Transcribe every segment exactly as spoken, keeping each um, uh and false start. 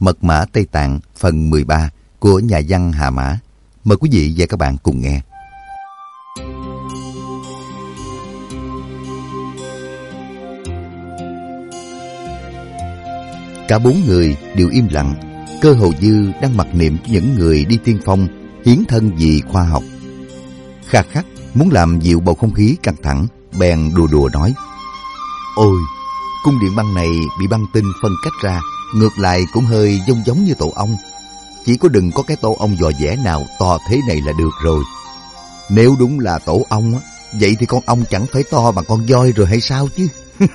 Mật mã Tây Tạng phần mười ba của nhà văn Hà Mã. Mời quý vị và các bạn cùng nghe. Cả bốn người đều im lặng. Cơ Hồ Dư đang mặc niệm cho những người đi tiên phong, hiến thân vì khoa học. Kha Khắc muốn làm dịu bầu không khí căng thẳng, bèn đùa đùa nói: Ôi, cung điện băng này bị băng tinh phân cách ra, ngược lại cũng hơi giống giống như tổ ong. Chỉ có đừng có cái tổ ong giò vẽ nào to thế này là được rồi. Nếu đúng là tổ ong á, vậy thì con ong chẳng phải to bằng con voi rồi hay sao chứ?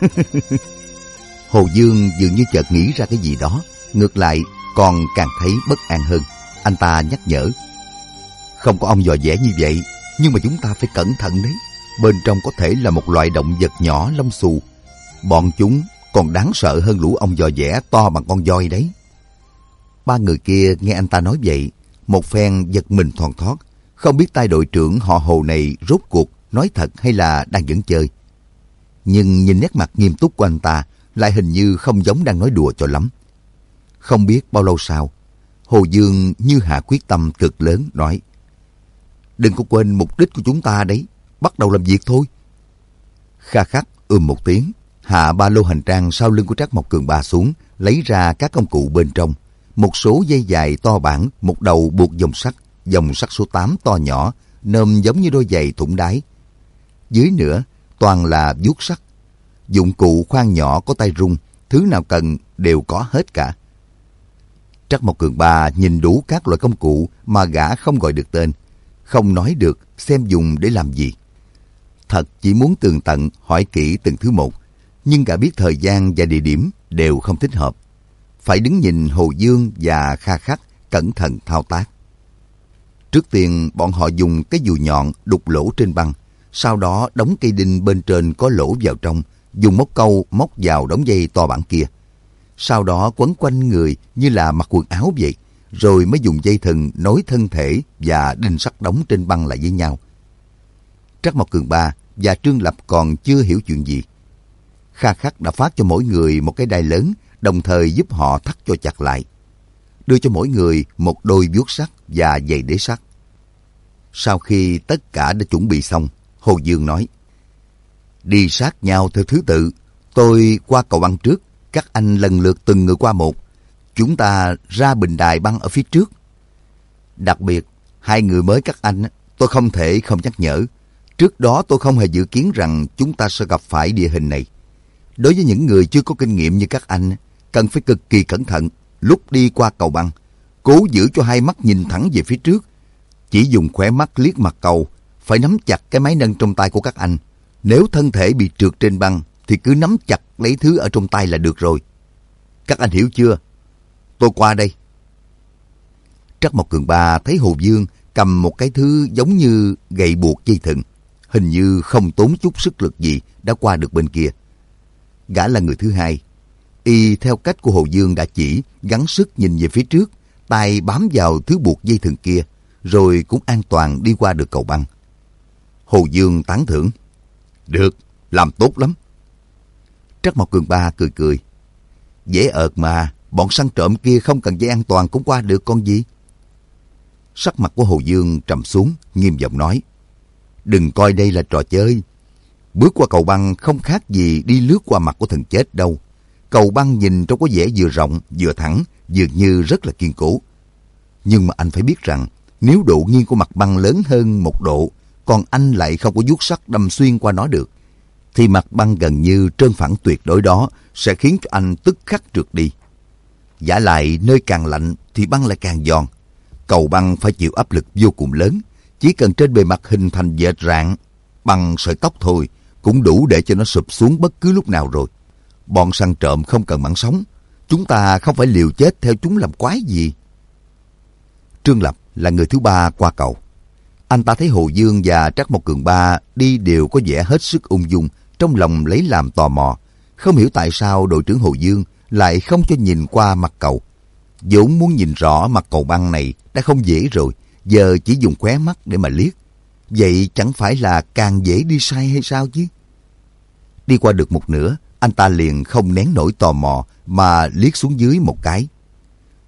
Hồ Dương dường như chợt nghĩ ra cái gì đó, ngược lại còn càng thấy bất an hơn. Anh ta nhắc nhở: Không có ong giò vẽ như vậy, nhưng mà chúng ta phải cẩn thận đấy. Bên trong có thể là một loại động vật nhỏ lông xù. Bọn chúng còn đáng sợ hơn lũ ong giò vẽ to bằng con voi đấy. Ba người kia nghe anh ta nói vậy, một phen giật mình thoăn thoắt, không biết tay đội trưởng họ Hồ này rốt cuộc nói thật hay là đang giỡn chơi. Nhưng nhìn nét mặt nghiêm túc của anh ta, lại hình như không giống đang nói đùa cho lắm. Không biết bao lâu sau, Hồ Dương như hạ quyết tâm cực lớn nói: Đừng có quên mục đích của chúng ta đấy, bắt đầu làm việc thôi. Kha Khắc ưm một tiếng, hạ ba lô hành trang sau lưng của Trác Mộc Cường Ba xuống, lấy ra các công cụ bên trong. Một số dây dài to bản, một đầu buộc dòng sắt, dòng sắt số tám to nhỏ, nôm giống như đôi giày thủng đáy. Dưới nữa, toàn là vuốt sắt. Dụng cụ khoan nhỏ có tay rung, thứ nào cần đều có hết cả. Trác Mộc Cường Ba nhìn đủ các loại công cụ mà gã không gọi được tên, không nói được xem dùng để làm gì. Thật chỉ muốn tường tận hỏi kỹ từng thứ một, nhưng gã biết thời gian và địa điểm đều không thích hợp. Phải đứng nhìn Hồ Dương và Kha Khắc cẩn thận thao tác. Trước tiên bọn họ dùng cái dùi nhọn đục lỗ trên băng, sau đó đóng cây đinh bên trên có lỗ vào trong, dùng móc câu móc vào đống dây to bản kia. Sau đó quấn quanh người như là mặc quần áo vậy, rồi mới dùng dây thừng nối thân thể và đinh sắt đóng trên băng lại với nhau. Trác Mộc Cường Ba và Trương Lập còn chưa hiểu chuyện gì. Kha Khắc đã phát cho mỗi người một cái đai lớn, đồng thời giúp họ thắt cho chặt lại, đưa cho mỗi người một đôi vuốt sắt và giày đế sắt. Sau khi tất cả đã chuẩn bị xong, Hồ Dương nói: Đi sát nhau theo thứ tự, tôi qua cầu băng trước, các anh lần lượt từng người qua một. Chúng ta ra bình đài băng ở phía trước. Đặc biệt, hai người mới các anh, tôi không thể không nhắc nhở. Trước đó tôi không hề dự kiến rằng chúng ta sẽ gặp phải địa hình này. Đối với những người chưa có kinh nghiệm như các anh, cần phải cực kỳ cẩn thận. Lúc đi qua cầu băng, cố giữ cho hai mắt nhìn thẳng về phía trước. Chỉ dùng khóe mắt liếc mặt cầu, phải nắm chặt cái máy nâng trong tay của các anh. Nếu thân thể bị trượt trên băng, thì cứ nắm chặt lấy thứ ở trong tay là được rồi. Các anh hiểu chưa? Tôi qua đây. Trác Mộc Cường Ba thấy Hồ Dương cầm một cái thứ giống như gậy buộc dây thừng, hình như không tốn chút sức lực gì đã qua được bên kia. Gã là người thứ hai. Y theo cách của Hồ Dương đã chỉ, gắng sức nhìn về phía trước, tay bám vào thứ buộc dây thừng kia, rồi cũng an toàn đi qua được cầu băng. Hồ Dương tán thưởng: Được, làm tốt lắm. Trác Mộc Cường Ba cười cười: Dễ ợt mà, bọn săn trộm kia không cần dây an toàn cũng qua được con gì. Sắc mặt của Hồ Dương trầm xuống, nghiêm giọng nói: Đừng coi đây là trò chơi. Bước qua cầu băng không khác gì đi lướt qua mặt của thần chết đâu. Cầu băng nhìn trông có vẻ vừa rộng, vừa thẳng, dường như rất là kiên cố. Nhưng mà anh phải biết rằng, nếu độ nghiêng của mặt băng lớn hơn một độ, còn anh lại không có vuốt sắt đâm xuyên qua nó được, thì mặt băng gần như trơn phẳng tuyệt đối đó sẽ khiến cho anh tức khắc trượt đi. Vả lại nơi càng lạnh thì băng lại càng giòn. Cầu băng phải chịu áp lực vô cùng lớn, chỉ cần trên bề mặt hình thành vệt rạn bằng sợi tóc thôi cũng đủ để cho nó sụp xuống bất cứ lúc nào rồi. Bọn săn trộm không cần mạng sống, chúng ta không phải liều chết theo chúng làm quái gì. Trương Lập là người thứ ba qua cầu. Anh ta thấy Hồ Dương và Trác Mộc Cường Ba đi đều có vẻ hết sức ung dung, trong lòng lấy làm tò mò. Không hiểu tại sao đội trưởng Hồ Dương lại không cho nhìn qua mặt cầu. Vốn muốn nhìn rõ mặt cầu băng này đã không dễ rồi, giờ chỉ dùng khóe mắt để mà liếc. Vậy chẳng phải là càng dễ đi sai hay sao chứ? Đi qua được một nửa, anh ta liền không nén nổi tò mò mà liếc xuống dưới một cái.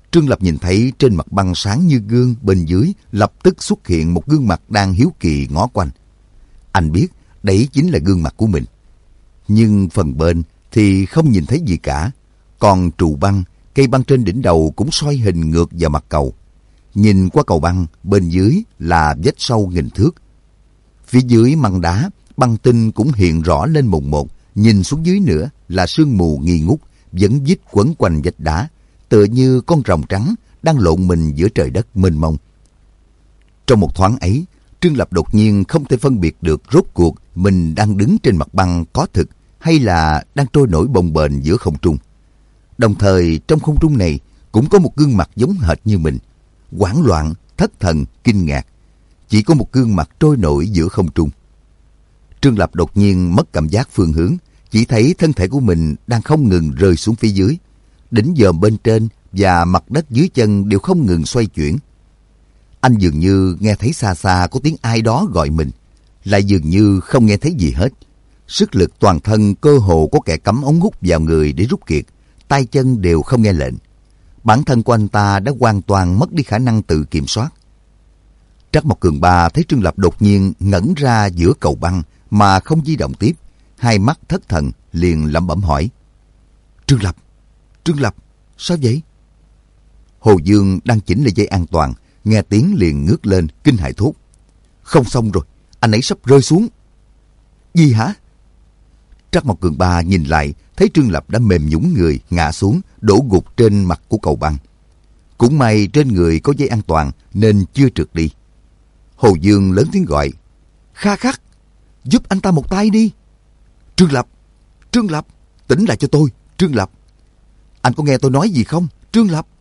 Trương Lập nhìn thấy trên mặt băng sáng như gương bên dưới lập tức xuất hiện một gương mặt đang hiếu kỳ ngó quanh. Anh biết đấy chính là gương mặt của mình. Nhưng phần bên thì không nhìn thấy gì cả. Còn trụ băng, cây băng trên đỉnh đầu cũng xoay hình ngược vào mặt cầu. Nhìn qua cầu băng, bên dưới là vết sâu nghìn thước. Phía dưới măng đá, băng tinh cũng hiện rõ lên mồn một. Nhìn xuống dưới nữa là sương mù nghi ngút, vẫn vít quấn quanh vách đá, tựa như con rồng trắng đang lộn mình giữa trời đất mênh mông. Trong một thoáng ấy, Trương Lập đột nhiên không thể phân biệt được rốt cuộc mình đang đứng trên mặt băng có thực hay là đang trôi nổi bồng bềnh giữa không trung. Đồng thời trong không trung này cũng có một gương mặt giống hệt như mình, hoảng loạn, thất thần, kinh ngạc. Chỉ có một gương mặt trôi nổi giữa không trung. Trương Lập đột nhiên mất cảm giác phương hướng, chỉ thấy thân thể của mình đang không ngừng rơi xuống phía dưới. Đỉnh dòm bên trên và mặt đất dưới chân đều không ngừng xoay chuyển. Anh dường như nghe thấy xa xa có tiếng ai đó gọi mình, lại dường như không nghe thấy gì hết. Sức lực toàn thân cơ hồ có kẻ cắm ống hút vào người để rút kiệt, tay chân đều không nghe lệnh. Bản thân của anh ta đã hoàn toàn mất đi khả năng tự kiểm soát. Trắc Mộc Cường Ba thấy Trương Lập đột nhiên ngẩn ra giữa cầu băng mà không di động tiếp, hai mắt thất thần liền lẩm bẩm hỏi: Trương Lập, Trương Lập, sao vậy? Hồ Dương đang chỉnh lại dây an toàn, nghe tiếng liền ngước lên kinh hãi thốt: Không xong rồi, anh ấy sắp rơi xuống. Gì hả? Trắc Mộc Cường Ba nhìn lại, thấy Trương Lập đã mềm nhũn người ngã xuống, đổ gục trên mặt của cầu băng. Cũng may trên người có dây an toàn nên chưa trượt đi. Hồ Dương lớn tiếng gọi: Kha Khắc, giúp anh ta một tay đi. Trương Lập, Trương Lập, tỉnh lại cho tôi, Trương Lập. Anh có nghe tôi nói gì không, Trương Lập?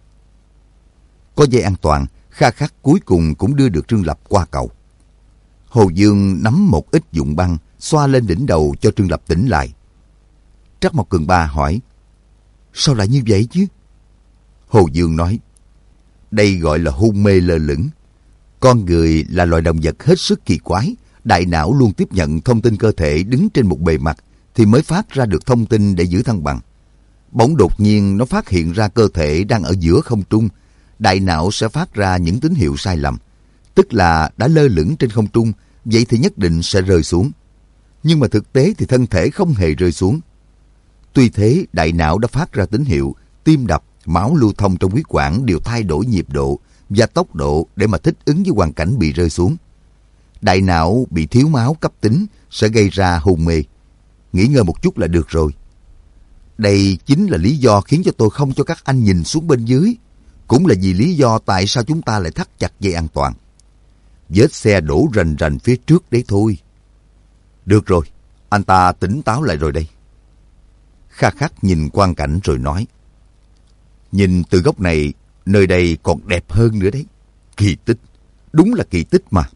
Có dây an toàn, Kha Khắc cuối cùng cũng đưa được Trương Lập qua cầu. Hồ Dương nắm một ít dụng băng, xoa lên đỉnh đầu cho Trương Lập tỉnh lại. Trắc Mộc Cường Ba hỏi: Sao lại như vậy chứ? Hồ Dương nói: Đây gọi là hôn mê lơ lửng. Con người là loài động vật hết sức kỳ quái, đại não luôn tiếp nhận thông tin cơ thể đứng trên một bề mặt thì mới phát ra được thông tin để giữ thăng bằng. Bỗng đột nhiên nó phát hiện ra cơ thể đang ở giữa không trung, đại não sẽ phát ra những tín hiệu sai lầm, tức là đã lơ lửng trên không trung, vậy thì nhất định sẽ rơi xuống. Nhưng mà thực tế thì thân thể không hề rơi xuống. Tuy thế, đại não đã phát ra tín hiệu, tim đập, máu lưu thông trong huyết quản đều thay đổi nhịp độ và tốc độ để mà thích ứng với hoàn cảnh bị rơi xuống. Đại não bị thiếu máu cấp tính sẽ gây ra hôn mê. Nghỉ ngơi một chút là được rồi. Đây chính là lý do khiến cho tôi không cho các anh nhìn xuống bên dưới. Cũng là vì lý do tại sao chúng ta lại thắt chặt dây an toàn. Vết xe đổ rành rành phía trước đấy thôi. Được rồi, anh ta tỉnh táo lại rồi đây. Kha Khắc nhìn quang cảnh rồi nói: Nhìn từ góc này, nơi đây còn đẹp hơn nữa đấy. Kỳ tích, đúng là kỳ tích mà.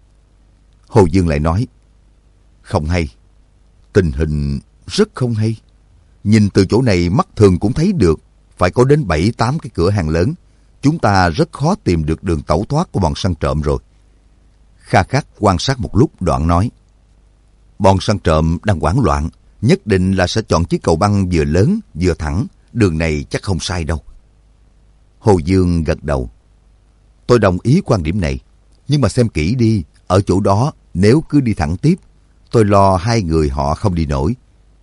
Hồ Dương lại nói: Không hay, tình hình rất không hay. Nhìn từ chỗ này mắt thường cũng thấy được, phải có đến bảy tám cái cửa hàng lớn. Chúng ta rất khó tìm được đường tẩu thoát của bọn săn trộm rồi. Kha Khắc quan sát một lúc đoạn nói: Bọn săn trộm đang hoảng loạn, nhất định là sẽ chọn chiếc cầu băng vừa lớn vừa thẳng. Đường này chắc không sai đâu. Hồ Dương gật đầu: Tôi đồng ý quan điểm này, nhưng mà xem kỹ đi, ở chỗ đó nếu cứ đi thẳng tiếp, tôi lo hai người họ không đi nổi.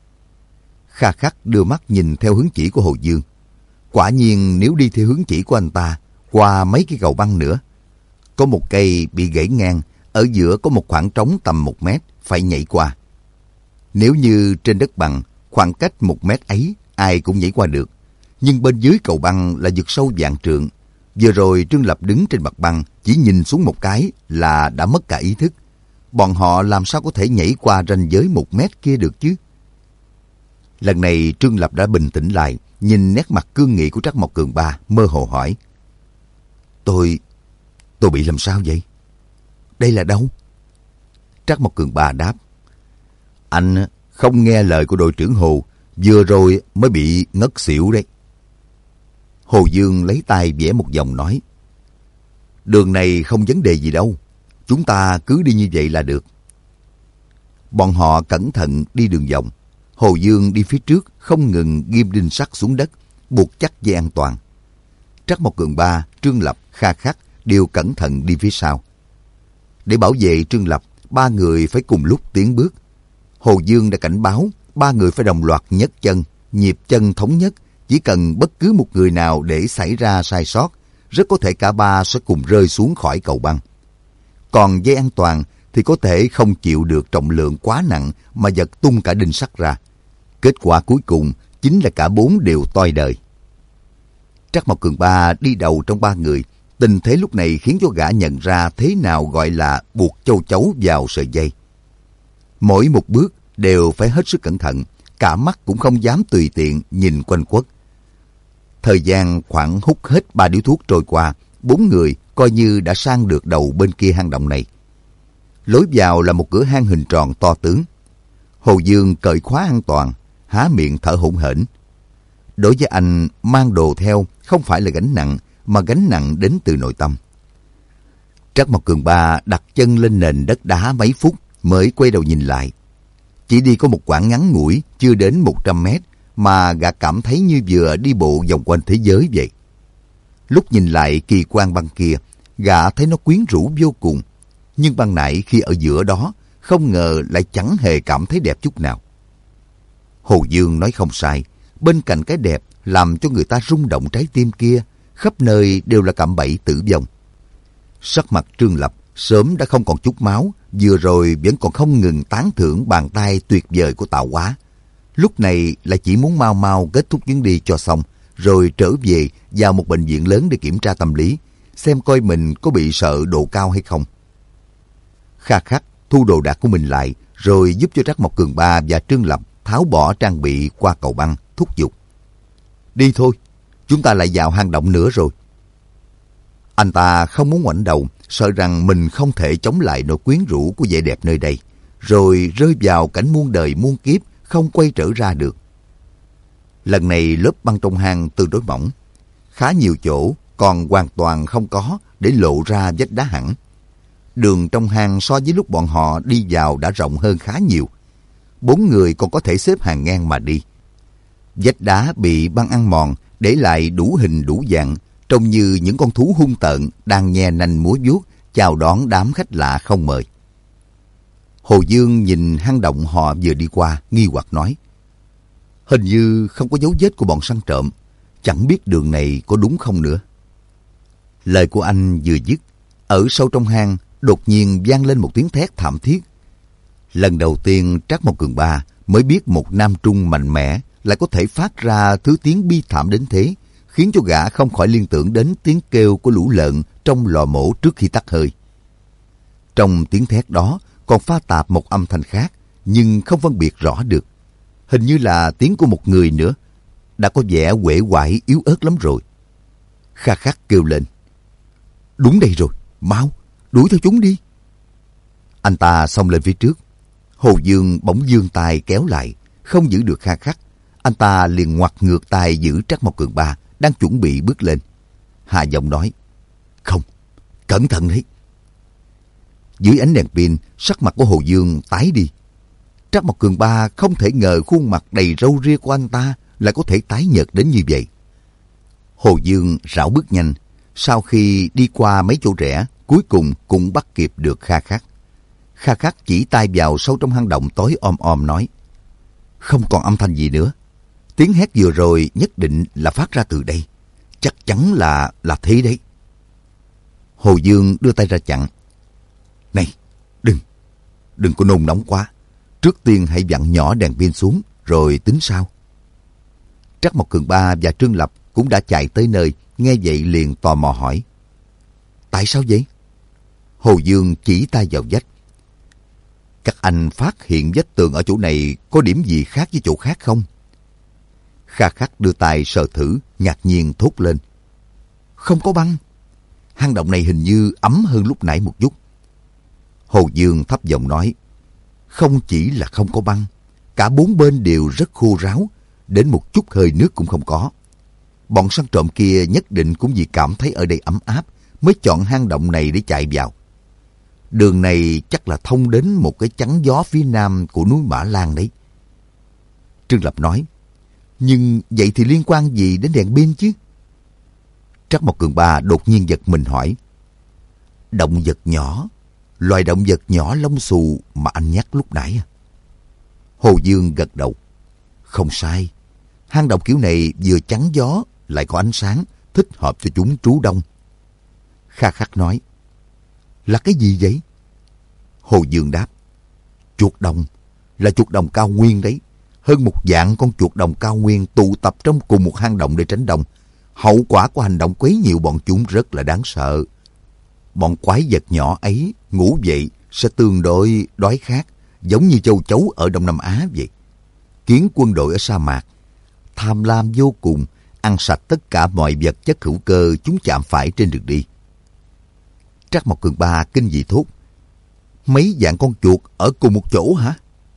Kha Khắc đưa mắt nhìn theo hướng chỉ của Hồ Dương. Quả nhiên nếu đi theo hướng chỉ của anh ta, qua mấy cái cầu băng nữa, có một cây bị gãy ngang, ở giữa có một khoảng trống tầm một mét, phải nhảy qua. Nếu như trên đất bằng, khoảng cách một mét ấy, ai cũng nhảy qua được. Nhưng bên dưới cầu băng là vực sâu vạn trượng. Vừa rồi Trương Lập đứng trên mặt băng, chỉ nhìn xuống một cái là đã mất cả ý thức. Bọn họ làm sao có thể nhảy qua ranh giới một mét kia được chứ? Lần này Trương Lập đã bình tĩnh lại, nhìn nét mặt cương nghị của Trắc Mộc Cường Ba, mơ hồ hỏi: Tôi... tôi bị làm sao vậy? Đây là đâu? Trắc Mộc Cường Ba đáp: Anh không nghe lời của đội trưởng Hồ, vừa rồi mới bị ngất xỉu đấy. Hồ Dương lấy tay vẽ một vòng nói: Đường này không vấn đề gì đâu, chúng ta cứ đi như vậy là được. Bọn họ cẩn thận đi đường vòng. Hồ Dương đi phía trước không ngừng ghim đinh sắt xuống đất, buộc chắc dây an toàn. Trắc Mộc Cường Ba, Trương Lập, Kha Khắc đều cẩn thận đi phía sau. Để bảo vệ Trương Lập, ba người phải cùng lúc tiến bước. Hồ Dương đã cảnh báo ba người phải đồng loạt nhấc chân, nhịp chân thống nhất. Chỉ cần bất cứ một người nào để xảy ra sai sót, rất có thể cả ba sẽ cùng rơi xuống khỏi cầu băng. Còn dây an toàn thì có thể không chịu được trọng lượng quá nặng mà giật tung cả đinh sắt ra. Kết quả cuối cùng chính là cả bốn đều toi đời. Trắc Mộc Cường Ba đi đầu trong ba người. Tình thế lúc này khiến cho gã nhận ra thế nào gọi là buộc châu chấu vào sợi dây. Mỗi một bước đều phải hết sức cẩn thận, cả mắt cũng không dám tùy tiện nhìn quanh quất. Thời gian khoảng hút hết ba điếu thuốc trôi qua, bốn người coi như đã sang được đầu bên kia hang động này. Lối vào là một cửa hang hình tròn to tướng. Hồ Dương cởi khóa an toàn, há miệng thở hổn hển. Đối với anh, mang đồ theo không phải là gánh nặng, mà gánh nặng đến từ nội tâm. Trắc Mộc Cường Ba đặt chân lên nền đất đá mấy phút mới quay đầu nhìn lại. Chỉ đi có một quãng ngắn ngủi, chưa đến một trăm mét, mà gã cảm thấy như vừa đi bộ vòng quanh thế giới vậy. Lúc nhìn lại kỳ quan băng kia, gã thấy nó quyến rũ vô cùng. Nhưng ban nãy khi ở giữa đó, không ngờ lại chẳng hề cảm thấy đẹp chút nào. Hồ Dương nói không sai, bên cạnh cái đẹp làm cho người ta rung động trái tim kia, khắp nơi đều là cạm bẫy tử vong. Sắc mặt Trương Lập sớm đã không còn chút máu, vừa rồi vẫn còn không ngừng tán thưởng bàn tay tuyệt vời của Tạo Hóa. Lúc này lại chỉ muốn mau mau kết thúc chuyến đi cho xong, rồi trở về vào một bệnh viện lớn để kiểm tra tâm lý, xem coi mình có bị sợ độ cao hay không. Kha Khắc thu đồ đạc của mình lại, rồi giúp cho Trắc Mộc Cường Ba và Trương Lập tháo bỏ trang bị qua cầu băng, thúc giục. Đi thôi, chúng ta lại vào hang động nữa rồi. Anh ta không muốn ngoảnh đầu, sợ rằng mình không thể chống lại nỗi quyến rũ của vẻ đẹp nơi đây, rồi rơi vào cảnh muôn đời muôn kiếp, không quay trở ra được. Lần này lớp băng trong hang tương đối mỏng, khá nhiều chỗ còn hoàn toàn không có để lộ ra vách đá hẳn. Đường trong hang so với lúc bọn họ đi vào đã rộng hơn khá nhiều. Bốn người còn có thể xếp hàng ngang mà đi. Vách đá bị băng ăn mòn, để lại đủ hình đủ dạng, trông như những con thú hung tợn đang nhe nanh múa vuốt chào đón đám khách lạ không mời. Hồ Dương nhìn hang động họ vừa đi qua, nghi hoặc nói: hình như không có dấu vết của bọn săn trộm, chẳng biết đường này có đúng không nữa. Lời của anh vừa dứt, ở sâu trong hang đột nhiên vang lên một tiếng thét thảm thiết. Lần đầu tiên Trắc Mộc Cường Ba mới biết một nam trung mạnh mẽ lại có thể phát ra thứ tiếng bi thảm đến thế, khiến cho gã không khỏi liên tưởng đến tiếng kêu của lũ lợn trong lò mổ trước khi tắt hơi. Trong tiếng thét đó còn pha tạp một âm thanh khác, nhưng không phân biệt rõ được. Hình như là tiếng của một người nữa, đã có vẻ uể oải yếu ớt lắm rồi. Kha Khắc kêu lên: đúng đây rồi, mau, đuổi theo chúng đi. Anh ta xông lên phía trước. Hồ Dương bỗng giương tay kéo lại, không giữ được Kha Khắc. Anh ta liền ngoặt ngược tay giữ Trắc Mộc Cường Ba đang chuẩn bị bước lên. Hạ giọng nói: không, cẩn thận đấy. Dưới ánh đèn pin, sắc mặt của Hồ Dương tái đi. Trắc Mộc Cường Ba không thể ngờ khuôn mặt đầy râu ria của anh ta lại có thể tái nhợt đến như vậy. Hồ Dương rảo bước nhanh, sau khi đi qua mấy chỗ rẽ, cuối cùng cũng bắt kịp được Kha Khắc. Kha Khắc chỉ tay vào sâu trong hang động tối om om nói: không còn âm thanh gì nữa. Tiếng hét vừa rồi nhất định là phát ra từ đây. Chắc chắn là là thế đấy. Hồ Dương đưa tay ra chặn: này, đừng, đừng có nôn nóng quá. Trước tiên hãy vặn nhỏ đèn pin xuống, rồi tính sau. Trắc Mộc Cường Ba và Trương Lập cũng đã chạy tới nơi, nghe vậy liền tò mò hỏi: tại sao vậy? Hồ Dương chỉ tay vào vách: các anh phát hiện vách tường ở chỗ này có điểm gì khác với chỗ khác không? Kha Khắc đưa tay sờ thử, ngạc nhiên thốt lên: không có băng. Hang động này hình như ấm hơn lúc nãy một chút. Hồ Dương thấp giọng nói: không chỉ là không có băng, cả bốn bên đều rất khô ráo, đến một chút hơi nước cũng không có. Bọn săn trộm kia nhất định cũng vì cảm thấy ở đây ấm áp mới chọn hang động này để chạy vào. Đường này chắc là thông đến một cái chắn gió phía nam của núi Mã Lan đấy. Trương Lập nói: nhưng vậy thì liên quan gì đến đèn pin chứ? Trắc Mộc Cường Ba đột nhiên giật mình hỏi: Động vật nhỏ? Loài động vật nhỏ lông xù mà anh nhắc lúc nãy à? Hồ Dương gật đầu. Không sai. Hang động kiểu này vừa chắn gió lại có ánh sáng, thích hợp cho chúng trú đông. Kha Khắc nói: Là cái gì vậy? Hồ Dương đáp: Chuột đồng. Là chuột đồng cao nguyên đấy. Hơn một vạn con chuột đồng cao nguyên tụ tập trong cùng một hang động để tránh đông. Hậu quả của hành động quấy nhiễu bọn chúng rất là đáng sợ. Bọn quái vật nhỏ ấy ngủ dậy sẽ tương đối đói khát, giống như châu chấu ở Đông Nam Á vậy. Kiến quân đội ở sa mạc tham lam vô cùng, ăn sạch tất cả mọi vật chất hữu cơ chúng chạm phải trên đường đi. Trắc Mộc Cường Ba kinh dị thốt: Mấy vạn con chuột ở cùng một chỗ hả?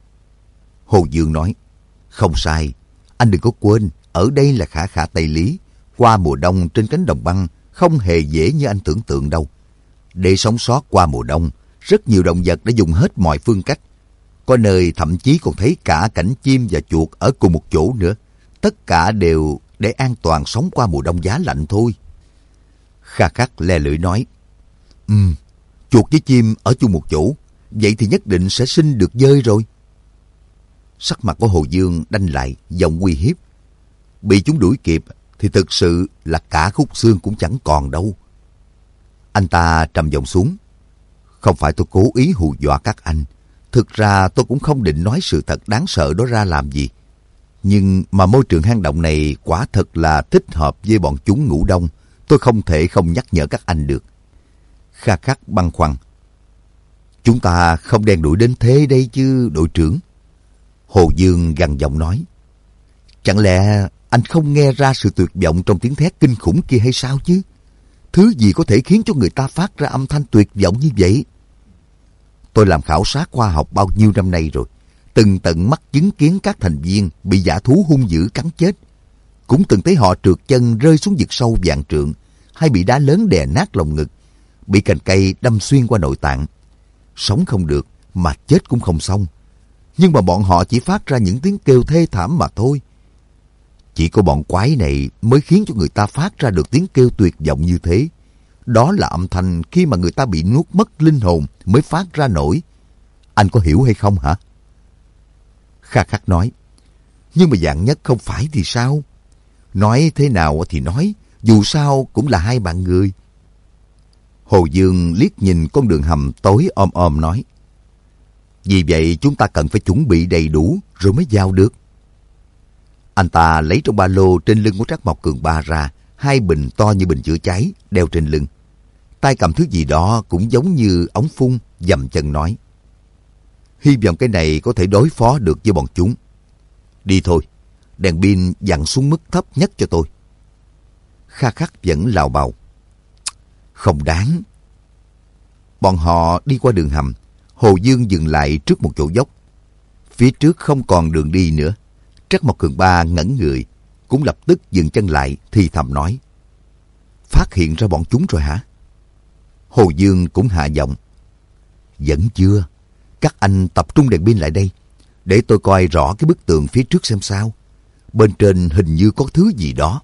Hồ Dương nói: Không sai. Anh đừng có quên, ở đây là Khả Khả Tây Lý. Qua mùa đông trên cánh đồng băng không hề dễ như anh tưởng tượng đâu. Để sống sót qua mùa đông, rất nhiều động vật đã dùng hết mọi phương cách. Có nơi thậm chí còn thấy cả cảnh chim và chuột ở cùng một chỗ nữa. Tất cả đều để an toàn sống qua mùa đông giá lạnh thôi. Kha Khắc le lưỡi nói: Ừm, chuột với chim ở chung một chỗ, vậy thì nhất định sẽ sinh được dơi rồi. Sắc mặt của Hồ Dương đanh lại, giọng uy hiếp: Bị chúng đuổi kịp thì thực sự là cả khúc xương cũng chẳng còn đâu. Anh ta trầm giọng xuống: Không phải tôi cố ý hù dọa các anh. Thực ra tôi cũng không định nói sự thật đáng sợ đó ra làm gì. Nhưng mà môi trường hang động này quả thật là thích hợp với bọn chúng ngủ đông. Tôi không thể không nhắc nhở các anh được. Kha Khắc băn khoăn: Chúng ta không đen đuổi đến thế đây chứ đội trưởng. Hồ Dương gằn giọng nói: Chẳng lẽ anh không nghe ra sự tuyệt vọng trong tiếng thét kinh khủng kia hay sao chứ? Thứ gì có thể khiến cho người ta phát ra âm thanh tuyệt vọng như vậy? Tôi làm khảo sát khoa học bao nhiêu năm nay rồi, từng tận mắt chứng kiến các thành viên bị dã thú hung dữ cắn chết. Cũng từng thấy họ trượt chân rơi xuống vực sâu vạn trượng, hay bị đá lớn đè nát lồng ngực, bị cành cây đâm xuyên qua nội tạng. Sống không được, mà chết cũng không xong. Nhưng mà bọn họ chỉ phát ra những tiếng kêu thê thảm mà thôi. Chỉ có bọn quái này mới khiến cho người ta phát ra được tiếng kêu tuyệt vọng như thế. Đó là âm thanh khi mà người ta bị nuốt mất linh hồn mới phát ra nổi. Anh có hiểu hay không hả? Kha Khắc nói: Nhưng mà Vạn Nhất không phải thì sao? Nói thế nào thì nói, dù sao cũng là hai bạn người. Hồ Dương liếc nhìn con đường hầm tối om om nói: Vì vậy chúng ta cần phải chuẩn bị đầy đủ rồi mới vào được. Anh ta lấy trong ba lô trên lưng của Trắc Mộc Cường Ba ra hai bình to như bình chữa cháy đeo trên lưng. Tay cầm thứ gì đó cũng giống như ống phun, dầm chân nói: Hy vọng cái này có thể đối phó được với bọn chúng. Đi thôi, đèn pin dặn xuống mức thấp nhất cho tôi. Kha Khắc vẫn lào bào: Không đáng. Bọn họ đi qua đường hầm. Hồ Dương dừng lại trước một chỗ dốc. Phía trước không còn đường đi nữa. Trắc Mộc Cường Ba ngẩn người, cũng lập tức dừng chân lại thì thầm nói: Phát hiện ra bọn chúng rồi hả? Hồ Dương cũng hạ giọng: Vẫn chưa. Các anh tập trung đèn pin lại đây, để tôi coi rõ cái bức tường phía trước xem sao. Bên trên hình như có thứ gì đó.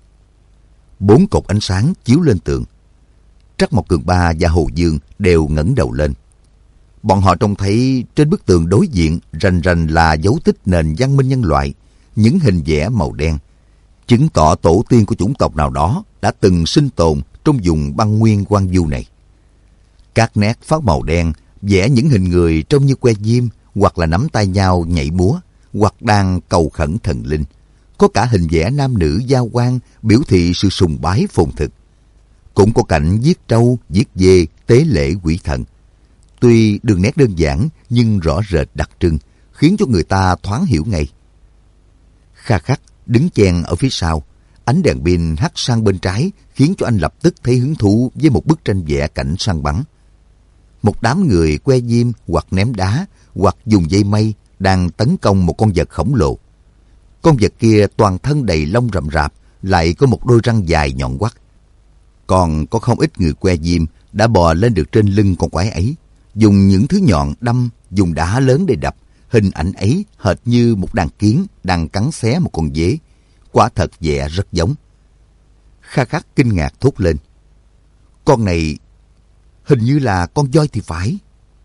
Bốn cột ánh sáng chiếu lên tường. Trắc Mộc Cường Ba và Hồ Dương đều ngẩng đầu lên. Bọn họ trông thấy trên bức tường đối diện rành rành là dấu tích nền văn minh nhân loại, những hình vẽ màu đen, chứng tỏ tổ tiên của chủng tộc nào đó đã từng sinh tồn trong vùng băng nguyên hoang vu này. Các nét phát màu đen vẽ những hình người trông như que diêm, hoặc là nắm tay nhau nhảy múa, hoặc đang cầu khẩn thần linh. Có cả hình vẽ nam nữ giao hoan biểu thị sự sùng bái phồn thực. Cũng có cảnh giết trâu, giết dê, tế lễ quỷ thần. Tuy đường nét đơn giản nhưng rõ rệt đặc trưng, khiến cho người ta thoáng hiểu ngay. Kha Khắc đứng chen ở phía sau, ánh đèn pin hắt sang bên trái khiến cho anh lập tức thấy hứng thú với một bức tranh vẽ cảnh săn bắn. Một đám người que diêm hoặc ném đá hoặc dùng dây mây đang tấn công một con vật khổng lồ. Con vật kia toàn thân đầy lông rậm rạp, lại có một đôi răng dài nhọn quắt. Còn có không ít người que diêm đã bò lên được trên lưng con quái ấy, dùng những thứ nhọn đâm, dùng đá lớn để đập. Hình ảnh ấy hệt như một đàn kiến đang cắn xé một con dế. Quả thật vẽ rất giống. Kha Khắc kinh ngạc thốt lên. Con này hình như là con voi thì phải.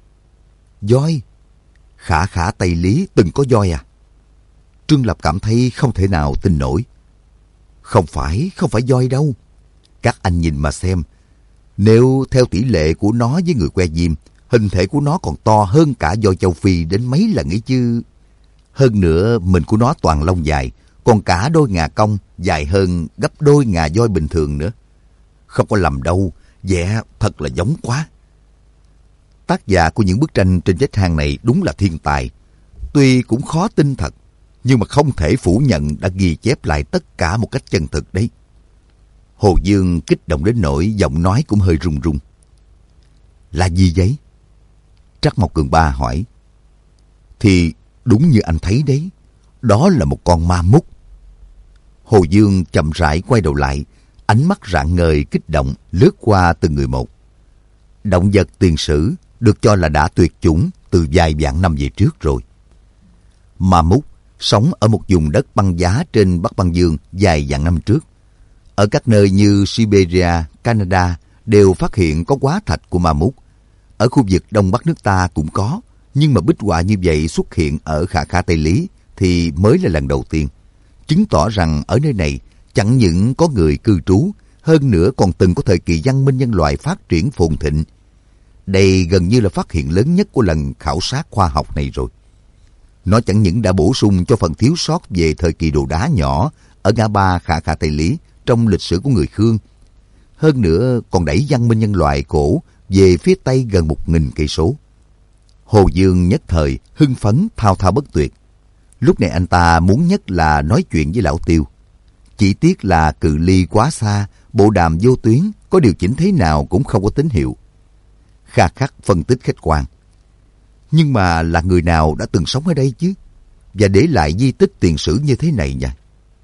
Voi? Khả khả Tây Lý từng có voi à? Trương Lập cảm thấy không thể nào tin nổi. Không phải, không phải voi đâu. Các anh nhìn mà xem. Nếu theo tỷ lệ của nó với người que diêm, hình thể của nó còn to hơn cả voi châu Phi đến mấy lần ấy chứ. Hơn nữa, mình của nó toàn lông dài, còn cả đôi ngà cong dài hơn gấp đôi ngà voi bình thường nữa. Không có lầm đâu, vẽ thật là giống quá. Tác giả của những bức tranh trên vách hang này đúng là thiên tài. Tuy cũng khó tin thật, nhưng mà không thể phủ nhận đã ghi chép lại tất cả một cách chân thực đấy. Hồ Dương kích động đến nỗi giọng nói cũng hơi run run. Là gì vậy? Trắc Mộc Cường Ba hỏi. Thì đúng như anh thấy đấy, đó là một con ma mút. Hồ Dương chậm rãi quay đầu lại, ánh mắt rạng ngời kích động lướt qua từng người một. Động vật tiền sử được cho là đã tuyệt chủng từ vài vạn năm về trước rồi. Ma mút sống ở một vùng đất băng giá trên Bắc Băng Dương vài vạn năm trước. Ở các nơi như Siberia, Canada đều phát hiện có hóa thạch của ma mút. Ở khu vực Đông Bắc nước ta cũng có, nhưng mà bích họa như vậy xuất hiện ở Khả Khả Tây Lý thì mới là lần đầu tiên. Chứng tỏ rằng ở nơi này chẳng những có người cư trú, hơn nữa còn từng có thời kỳ văn minh nhân loại phát triển phồn thịnh. Đây gần như là phát hiện lớn nhất của lần khảo sát khoa học này rồi. Nó chẳng những đã bổ sung cho phần thiếu sót về thời kỳ đồ đá nhỏ ở ngã ba Khả Khả Tây Lý trong lịch sử của người Khương. Hơn nữa còn đẩy văn minh nhân loại cổ về phía Tây gần một nghìn cây số. Hồ Dương nhất thời hưng phấn thao thao bất tuyệt. Lúc này anh ta muốn nhất là nói chuyện với Lão Tiêu. Chỉ tiếc là cự ly quá xa, bộ đàm vô tuyến, có điều chỉnh thế nào cũng không có tín hiệu. Kha Khắc phân tích khách quan. Nhưng mà là người nào đã từng sống ở đây chứ? Và để lại di tích tiền sử như thế này nha.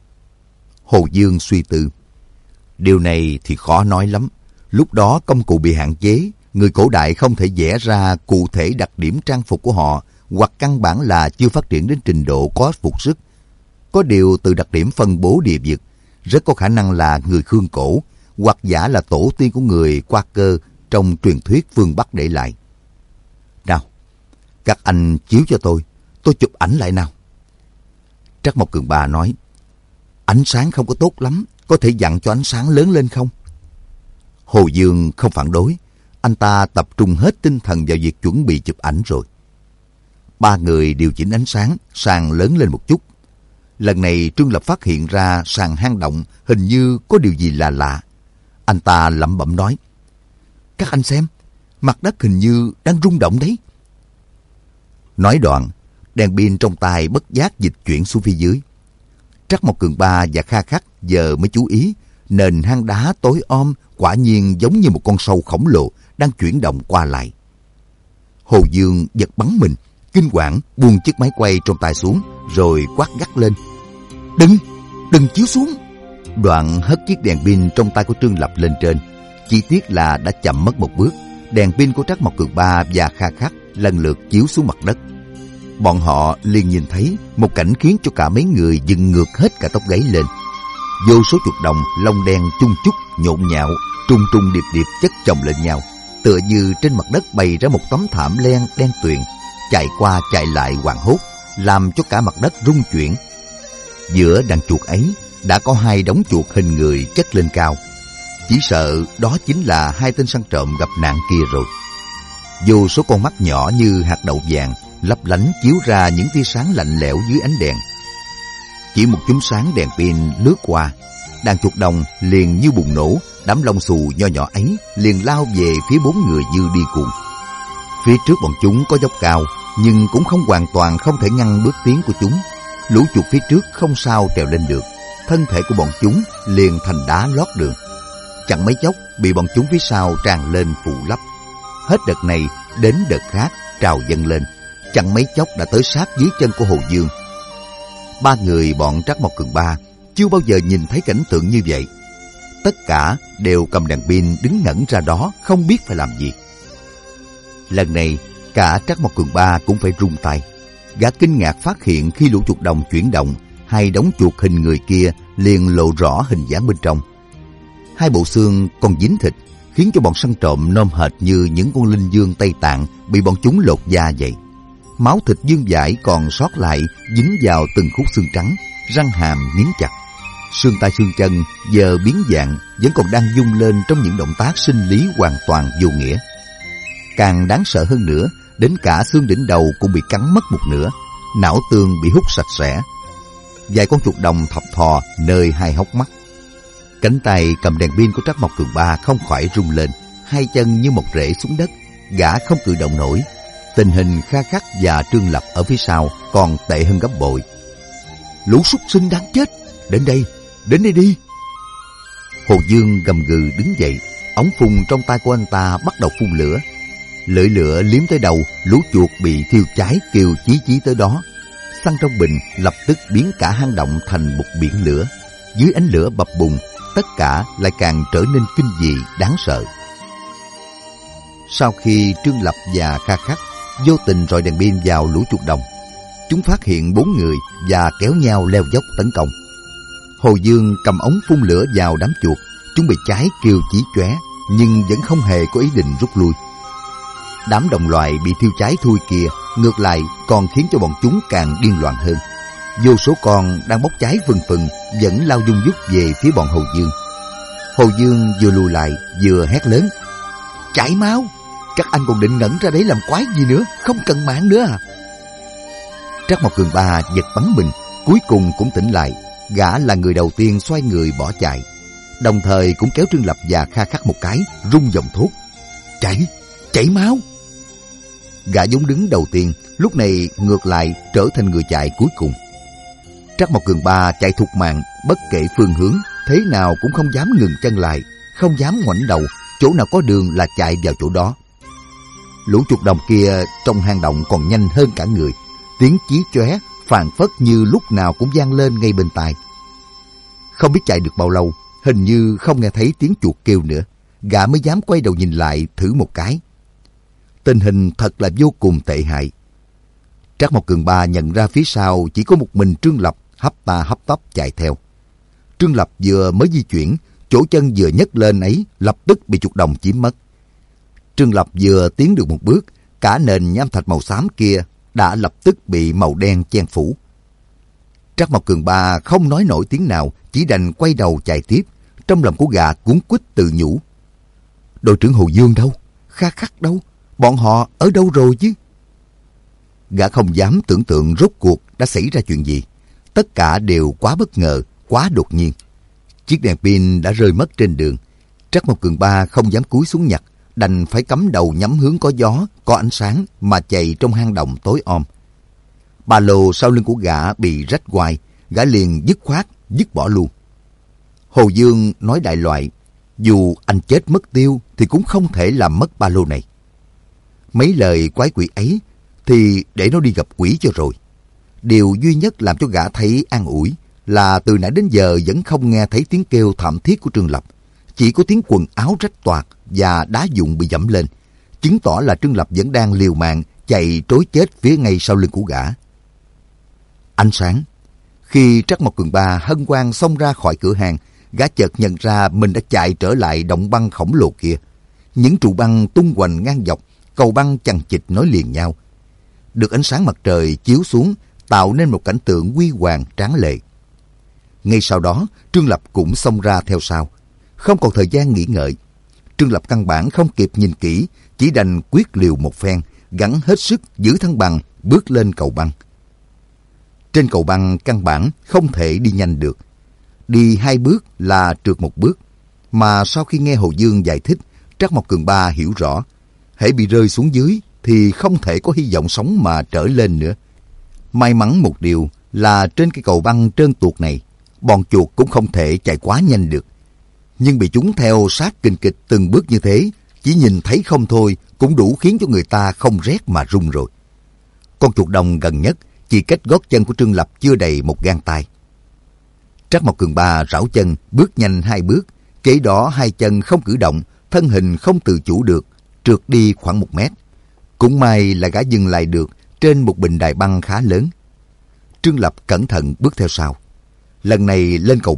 Hồ Dương suy tư. Điều này thì khó nói lắm. Lúc đó công cụ bị hạn chế, người cổ đại không thể vẽ ra cụ thể đặc điểm trang phục của họ, hoặc căn bản là chưa phát triển đến trình độ có phục sức. Có điều từ đặc điểm phân bố địa vực, rất có khả năng là người Khương cổ, hoặc giả là tổ tiên của người Quaker trong truyền thuyết phương Bắc để lại. Nào, các anh chiếu cho tôi, tôi chụp ảnh lại nào. Trắc Mộc Cường Ba nói, ánh sáng không có tốt lắm, có thể dặn cho ánh sáng lớn lên không? Hồ Dương không phản đối, anh ta tập trung hết tinh thần vào việc chuẩn bị chụp ảnh rồi. Ba người điều chỉnh ánh sáng sang lớn lên một chút. Lần này Trương Lập phát hiện ra sàn hang động hình như có điều gì là lạ. Anh ta lẩm bẩm nói, các anh xem, mặt đất hình như đang rung động đấy. Nói đoạn, đèn pin trong tay bất giác dịch chuyển xuống phía dưới. Trắc Mộc Cường Ba và Kha Khắc giờ mới chú ý, nền hang đá tối om quả nhiên giống như một con sâu khổng lồ đang chuyển động qua lại. Hồ Dương giật bắn mình, kinh hoàng buông chiếc máy quay trong tay xuống, rồi quát gắt lên. Đừng, đừng chiếu xuống. Đoạn hất chiếc đèn pin trong tay của Trương Lập lên trên. Chỉ tiếc là đã chậm mất một bước. Đèn pin của Trắc Mộc Cường Ba và Kha Khắc lần lượt chiếu xuống mặt đất. Bọn họ liền nhìn thấy một cảnh khiến cho cả mấy người dựng ngược hết cả tóc gáy lên. Vô số chuột đồng lông đen chung chúc nhộn nhạo, trùng trùng điệp điệp chất chồng lên nhau, tựa như trên mặt đất bày ra một tấm thảm len đen tuyền, chạy qua chạy lại hoảng hốt, làm cho cả mặt đất rung chuyển. Giữa đàn chuột ấy đã có hai đống chuột hình người chất lên cao. Chỉ sợ đó chính là hai tên săn trộm gặp nạn kia rồi. Vô số con mắt nhỏ như hạt đậu vàng lấp lánh chiếu ra những tia sáng lạnh lẽo dưới ánh đèn. Chỉ một chùm sáng đèn pin lướt qua, đàn chuột đồng liền như bùng nổ, đám lông xù nho nhỏ ấy liền lao về phía bốn người như đi cuồng. Phía trước bọn chúng có dốc cao, nhưng cũng không hoàn toàn không thể ngăn bước tiến của chúng. Lũ chuột phía trước không sao trèo lên được, thân thể của bọn chúng liền thành đá lót đường. Chẳng mấy chốc bị bọn chúng phía sau tràn lên phủ lấp. Hết đợt này đến đợt khác trào dâng lên, chẳng mấy chốc đã tới sát dưới chân của Hồ Dương. Ba người bọn Trắc Mộc Cường Ba chưa bao giờ nhìn thấy cảnh tượng như vậy. Tất cả đều cầm đèn pin đứng ngẩn ra đó, không biết phải làm gì. Lần này cả Trắc Mộc Cường Ba cũng phải run tay. Gã kinh ngạc phát hiện khi lũ chuột đồng chuyển động, hai đống chuột hình người kia liền lộ rõ hình dáng bên trong. Hai bộ xương còn dính thịt, khiến cho bọn săn trộm nôm hệt như những con linh dương Tây Tạng bị bọn chúng lột da vậy. Máu thịt dương dãi còn sót lại dính vào từng khúc xương trắng, răng hàm nghiến chặt. Xương tay xương chân giờ biến dạng vẫn còn đang rung lên trong những động tác sinh lý hoàn toàn vô nghĩa. Càng đáng sợ hơn nữa, đến cả xương đỉnh đầu cũng bị cắn mất một nửa, não tương bị hút sạch sẽ. Vài con chuột đồng thập thò nơi hai hốc mắt. Cánh tay cầm đèn pin của Trác Mộc Cường Ba không khỏi rung lên, hai chân như một rễ xuống đất, gã không cử động nổi. Tình hình Kha Khắc và Trương Lập ở phía sau còn tệ hơn gấp bội. Lũ súc sinh đáng chết, đến đây, đến đây đi. Hồ Dương gầm gừ đứng dậy, ống phun trong tay của anh ta bắt đầu phun lửa. Lưỡi lửa liếm tới đầu, lũ chuột bị thiêu cháy kêu chí chí tới đó. Xăng trong bình lập tức biến cả hang động thành một biển lửa. Dưới ánh lửa bập bùng, tất cả lại càng trở nên kinh dị đáng sợ. Sau khi Trương Lập và Kha Khắc vô tình rọi đèn pin vào lũ chuột đồng, chúng phát hiện bốn người và kéo nhau leo dốc tấn công. Hồ Dương cầm ống phun lửa vào đám chuột, chúng bị cháy kêu chí chóe nhưng vẫn không hề có ý định rút lui. Đám đồng loại bị thiêu cháy thui kia ngược lại còn khiến cho bọn chúng càng điên loạn hơn. Vô số con đang bốc cháy phừng phừng vẫn lao dung dút về phía bọn Hồ Dương. Hồ Dương vừa lùi lại vừa hét lớn: chảy máu! Các anh còn định ngẩn ra đấy làm quái gì nữa, không cần mạng nữa à? Trác Mộc Cường Ba giật bắn mình, cuối cùng cũng tỉnh lại. Gã là người đầu tiên xoay người bỏ chạy, đồng thời cũng kéo Trương Lập và Kha Khắc một cái, rung giọng thốt: chảy, chảy máu! Gã vốn đứng đầu tiên, lúc này ngược lại trở thành người chạy cuối cùng. Trác Mộc Cường Ba chạy thục mạng, bất kể phương hướng, thế nào cũng không dám ngừng chân lại, không dám ngoảnh đầu, chỗ nào có đường là chạy vào chỗ đó. Lũ chuột đồng kia trong hang động còn nhanh hơn cả người, tiếng chí chóe phảng phất như lúc nào cũng vang lên ngay bên tai. Không biết chạy được bao lâu, hình như không nghe thấy tiếng chuột kêu nữa, gã mới dám quay đầu nhìn lại thử một cái. Tình hình thật là vô cùng tệ hại. Trác Mộc Cường Ba nhận ra phía sau chỉ có một mình Trương Lập hấp ta hấp tấp chạy theo. Trương Lập vừa mới di chuyển, chỗ chân vừa nhấc lên ấy lập tức bị chuột đồng chiếm mất. Trương Lập vừa tiến được một bước, cả nền nham thạch màu xám kia đã lập tức bị màu đen che phủ. Trác Mộc Cường Ba không nói nổi tiếng nào, chỉ đành quay đầu chạy tiếp. Trong lòng của gã cuống quýt tự nhủ: đội trưởng Hồ Dương đâu? Kha Khắc đâu? Bọn họ ở đâu rồi chứ? Gã không dám tưởng tượng rốt cuộc đã xảy ra chuyện gì. Tất cả đều quá bất ngờ, quá đột nhiên. Chiếc đèn pin đã rơi mất trên đường. Trác Mộc Cường Ba không dám cúi xuống nhặt, đành phải cắm đầu nhắm hướng có gió, có ánh sáng mà chạy trong hang động tối om. Ba lô sau lưng của gã bị rách hoài, gã liền dứt khoát, dứt bỏ luôn. Hồ Dương nói đại loại: dù anh chết mất tiêu thì cũng không thể làm mất ba lô này. Mấy lời quái quỷ ấy thì để nó đi gặp quỷ cho rồi. Điều duy nhất làm cho gã thấy an ủi là từ nãy đến giờ vẫn không nghe thấy tiếng kêu thảm thiết của Trương Lập. Chỉ có tiếng quần áo rách toạc và đá vụn bị dẫm lên, chứng tỏ là Trương Lập vẫn đang liều mạng chạy trối chết phía ngay sau lưng của gã. Ánh sáng. Khi Trác Mộc Cường Ba hân hoan xông ra khỏi cửa hàng, gã chợt nhận ra mình đã chạy trở lại động băng khổng lồ kia. Những trụ băng tung hoành ngang dọc, cầu băng chằng chịt nối liền nhau. Được ánh sáng mặt trời chiếu xuống, tạo nên một cảnh tượng huy hoàng tráng lệ. Ngay sau đó, Trương Lập cũng xông ra theo sau. Không còn thời gian nghỉ ngợi. Trương Lập căn bản không kịp nhìn kỹ, chỉ đành quyết liều một phen, gắng hết sức giữ thăng bằng, bước lên cầu băng. Trên cầu băng căn bản không thể đi nhanh được. Đi hai bước là trượt một bước. Mà sau khi nghe Hồ Dương giải thích, Trác Mộc Cường Ba hiểu rõ, hễ bị rơi xuống dưới thì không thể có hy vọng sống mà trở lên nữa. May mắn một điều là trên cái cầu băng trơn tuột này, bọn chuột cũng không thể chạy quá nhanh được. Nhưng bị chúng theo sát kình kịch từng bước như thế, chỉ nhìn thấy không thôi cũng đủ khiến cho người ta không rét mà run rồi. Con chuột đồng gần nhất chỉ cách gót chân của Trương Lập chưa đầy một gang tay. Trác Mộc Cường Ba rảo chân, bước nhanh hai bước, kế đó hai chân không cử động, thân hình không tự chủ được, trượt đi khoảng một mét. Cũng may là gã dừng lại được trên một bình đài băng khá lớn. Trương Lập cẩn thận bước theo sau. Lần này lên cầu băng,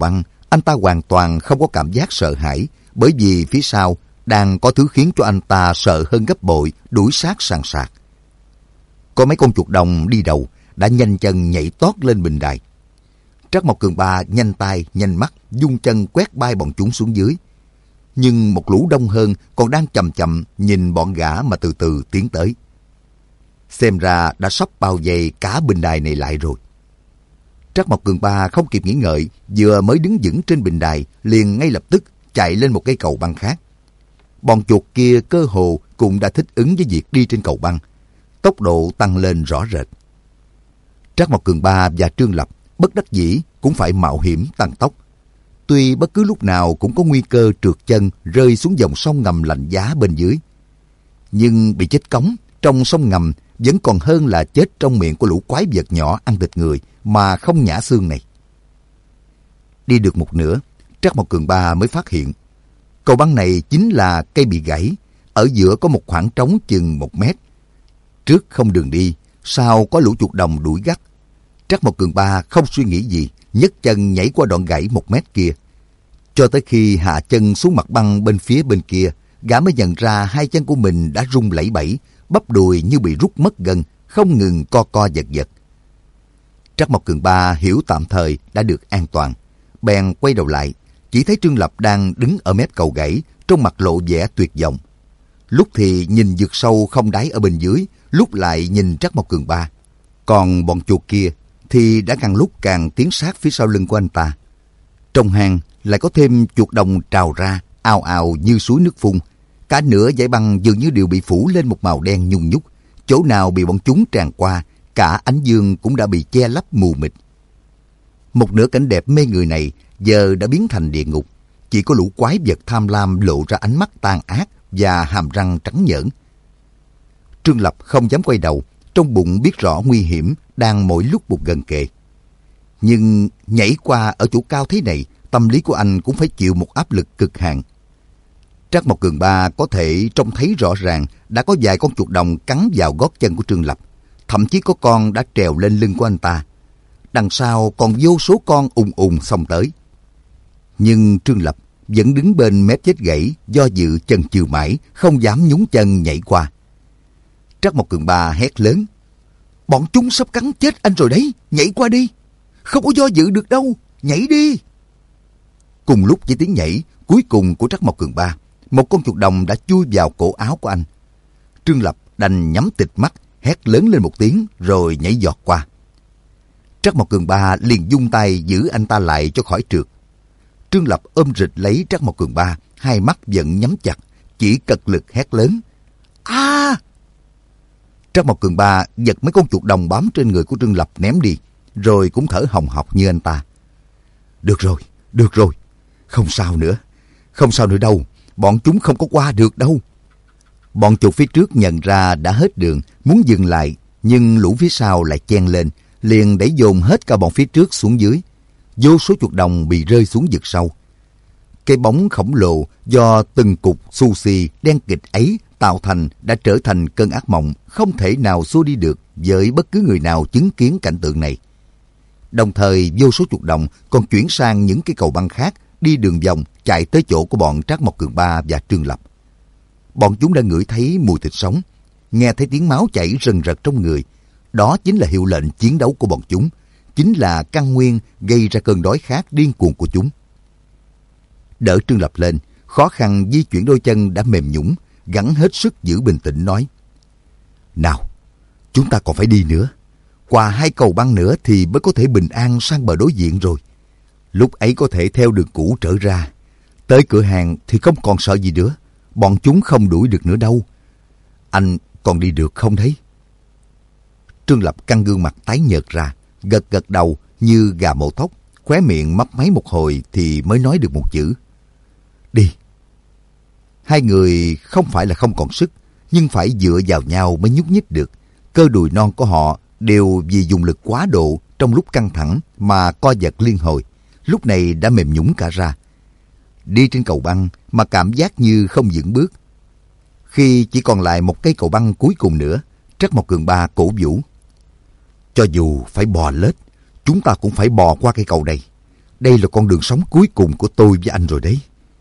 Anh ta hoàn toàn không có cảm giác sợ hãi, bởi vì phía sau đang có thứ khiến cho anh ta sợ hơn gấp bội, đuổi sát sàn sạt. Có mấy con chuột đồng đi đầu đã nhanh chân nhảy tót lên bình đài. Trắc Mộc Cường Ba nhanh tay nhanh mắt dung chân quét bay bọn chúng xuống dưới. Nhưng một lũ đông hơn còn đang chậm chậm nhìn bọn gã mà từ từ tiến tới. Xem ra đã sắp bao vây cả bình đài này lại rồi. Trắc Mộc Cường Ba không kịp nghĩ ngợi, vừa mới đứng vững trên bình đài liền ngay lập tức chạy lên một cây cầu băng khác. Bọn chuột kia cơ hồ cũng đã thích ứng với việc đi trên cầu băng, tốc độ tăng lên rõ rệt. Trắc Mộc Cường Ba và Trương Lập bất đắc dĩ cũng phải mạo hiểm tăng tốc. Tuy bất cứ lúc nào cũng có nguy cơ trượt chân rơi xuống dòng sông ngầm lạnh giá bên dưới, nhưng bị chết cống trong sông ngầm vẫn còn hơn là chết trong miệng của lũ quái vật nhỏ ăn thịt người mà không nhả xương này. Đi được một nửa, Trắc Mộc Cường Ba mới phát hiện cầu băng này chính là cây bị gãy, ở giữa có một khoảng trống chừng một mét. Trước không đường đi, sau có lũ chuột đồng đuổi gắt. Trắc Mộc Cường Ba không suy nghĩ gì, nhấc chân nhảy qua đoạn gãy một mét kia. Cho tới khi hạ chân xuống mặt băng bên phía bên kia, gã mới nhận ra hai chân của mình đã rung lẩy bẩy, bắp đùi như bị rút mất gân, không ngừng co co giật giật. Trắc Mộc Cường Ba hiểu tạm thời đã được an toàn, bèn quay đầu lại, chỉ thấy Trương Lập đang đứng ở mép cầu gãy, trong mặt lộ vẻ tuyệt vọng. Lúc thì nhìn vực sâu không đáy ở bên dưới, lúc lại nhìn Trắc Mộc Cường Ba. Còn bọn chuột kia thì đã càng lúc càng tiến sát phía sau lưng của anh ta. Trong hang lại có thêm chuột đồng trào ra, ào ào như suối nước phun. Cả nửa dải băng dường như đều bị phủ lên một màu đen nhung nhúc. Chỗ nào bị bọn chúng tràn qua, cả ánh dương cũng đã bị che lấp mù mịt. Một nửa cảnh đẹp mê người này giờ đã biến thành địa ngục. Chỉ có lũ quái vật tham lam lộ ra ánh mắt tàn ác và hàm răng trắng nhởn. Trương Lập không dám quay đầu, trong bụng biết rõ nguy hiểm đang mỗi lúc một gần kề. Nhưng nhảy qua ở chỗ cao thế này, tâm lý của anh cũng phải chịu một áp lực cực hạn. Trắc Mộc Cường Ba có thể trông thấy rõ ràng đã có vài con chuột đồng cắn vào gót chân của Trương Lập. Thậm chí có con đã trèo lên lưng của anh ta. Đằng sau còn vô số con ùn ùn xông tới. Nhưng Trương Lập vẫn đứng bên mép chết gãy, do dự chần chừ mãi, không dám nhún chân nhảy qua. Trắc Mộc Cường Ba hét lớn: "Bọn chúng sắp cắn chết anh rồi đấy, nhảy qua đi. Không có do dự được đâu, nhảy đi." Cùng lúc với tiếng nhảy cuối cùng của Trắc Mộc Cường Ba, một con chuột đồng đã chui vào cổ áo của anh. Trương Lập đành nhắm tịt mắt, hét lớn lên một tiếng rồi nhảy giọt qua. Trắc Mộc Cường Ba liền vung tay giữ anh ta lại cho khỏi trượt. Trương Lập ôm rịch lấy Trắc Mộc Cường Ba, hai mắt vẫn nhắm chặt, chỉ cật lực hét lớn: "A!" Trắc Mộc Cường Ba giật mấy con chuột đồng bám trên người của Trương Lập ném đi, rồi cũng thở hồng hộc như anh ta. "Được rồi, được rồi, không sao nữa, không sao nữa đâu, bọn chúng không có qua được đâu." Bọn chuột phía trước nhận ra đã hết đường, muốn dừng lại, nhưng lũ phía sau lại chen lên, liền đẩy dồn hết cả bọn phía trước xuống dưới. Vô số chuột đồng bị rơi xuống vực sâu. Cái bóng khổng lồ do từng cục xù xì đen kịt ấy tạo thành đã trở thành cơn ác mộng không thể nào xua đi được với bất cứ người nào chứng kiến cảnh tượng này. Đồng thời vô số chuột đồng còn chuyển sang những cái cầu băng khác, đi đường vòng chạy tới chỗ của bọn Trắc Mộc Cường Ba và Trương Lập. Bọn chúng đã ngửi thấy mùi thịt sống, nghe thấy tiếng máu chảy rần rật trong người. Đó chính là hiệu lệnh chiến đấu của bọn chúng, chính là căn nguyên gây ra cơn đói khát điên cuồng của chúng. Đỡ Trương Lập lên, khó khăn di chuyển đôi chân đã mềm nhũn, gắng hết sức giữ bình tĩnh nói: "Nào, chúng ta còn phải đi nữa. Qua hai cầu băng nữa thì mới có thể bình an sang bờ đối diện rồi. Lúc ấy có thể theo đường cũ trở ra. Tới cửa hàng thì không còn sợ gì nữa. Bọn chúng không đuổi được nữa đâu. Anh còn đi được không đấy?" Trương Lập căng gương mặt tái nhợt ra, gật gật đầu như gà mổ thóc, khóe miệng mấp máy một hồi thì mới nói được một chữ: "Đi." Hai người không phải là không còn sức, nhưng phải dựa vào nhau mới nhúc nhích được. Cơ đùi non của họ đều vì dùng lực quá độ trong lúc căng thẳng mà co giật liên hồi, lúc này đã mềm nhũn cả ra. Đi trên cầu băng mà cảm giác như không vững bước. Khi chỉ còn lại một cây cầu băng cuối cùng nữa, Trắc Mộc Cường Ba cổ vũ: "Cho dù phải bò lết, chúng ta cũng phải bò qua cây cầu này. đây là con đường sống cuối cùng của tôi với anh rồi đấy.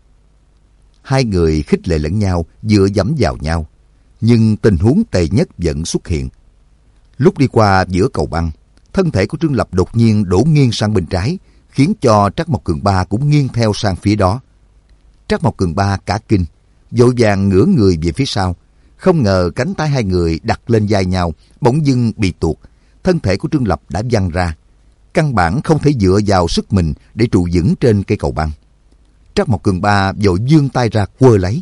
Hai người khích lệ lẫn nhau, dựa dẫm vào nhau. Nhưng tình huống tệ nhất vẫn xuất hiện. Lúc đi qua giữa cầu băng, thân thể của Trương Lập đột nhiên đổ nghiêng sang bên trái, khiến cho Trác Mộc Cường Ba cũng nghiêng theo sang phía đó. Trác Mộc Cường Ba cả kinh, vội vàng ngửa người về phía sau. Không ngờ cánh tay hai người đặt lên vai nhau, bỗng dưng bị tuột. Thân thể của Trương Lập đã văng ra. Căn bản không thể dựa vào sức mình để trụ vững trên cây cầu băng. Trác Mộc Cường Ba vội vươn tay ra quơ lấy.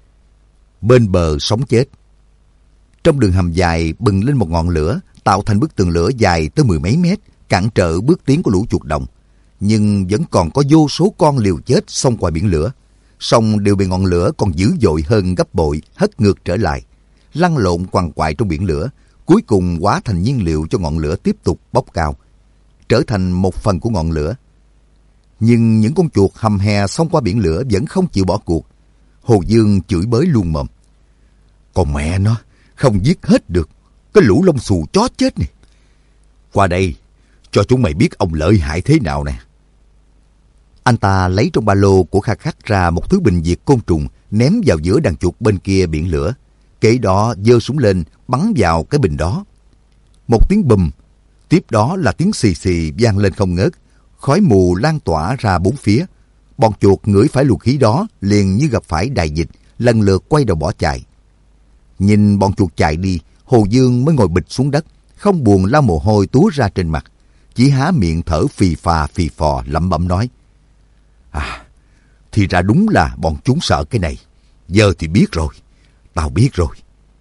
Bên bờ sống chết. Trong đường hầm dài bừng lên một ngọn lửa, tạo thành bức tường lửa dài tới mười mấy mét, cản trở bước tiến của lũ chuột đồng. Nhưng vẫn còn có vô số con liều chết xông qua biển lửa. Song đều bị ngọn lửa còn dữ dội hơn gấp bội hất ngược trở lại, lăn lộn quằn quại trong biển lửa, cuối cùng hóa thành nhiên liệu cho ngọn lửa tiếp tục bốc cao, trở thành một phần của ngọn lửa. Nhưng những con chuột hầm hè xông qua biển lửa vẫn không chịu bỏ cuộc. Hồ Dương chửi bới luôn mồm. Còn mẹ nó, không giết hết được cái lũ lông xù chó chết này. Qua đây, cho chúng mày biết ông lợi hại thế nào nè. Anh ta lấy trong ba lô của Kha Khắc ra một thứ bình diệt côn trùng, ném vào giữa đàn chuột bên kia biển lửa. Kế đó giơ súng lên, bắn vào cái bình đó. Một tiếng bùm, tiếp đó là tiếng xì xì vang lên không ngớt. Khói mù lan tỏa ra bốn phía. Bọn chuột ngửi phải luồng khí đó liền như gặp phải đại dịch, lần lượt quay đầu bỏ chạy. Nhìn bọn chuột chạy đi, Hồ Dương mới ngồi bịch xuống đất, không buồn lau mồ hôi túa ra trên mặt, chỉ há miệng thở phì phà phì phò lẩm bẩm nói: À, thì ra đúng là bọn chúng sợ cái này. Giờ thì biết rồi, tao biết rồi.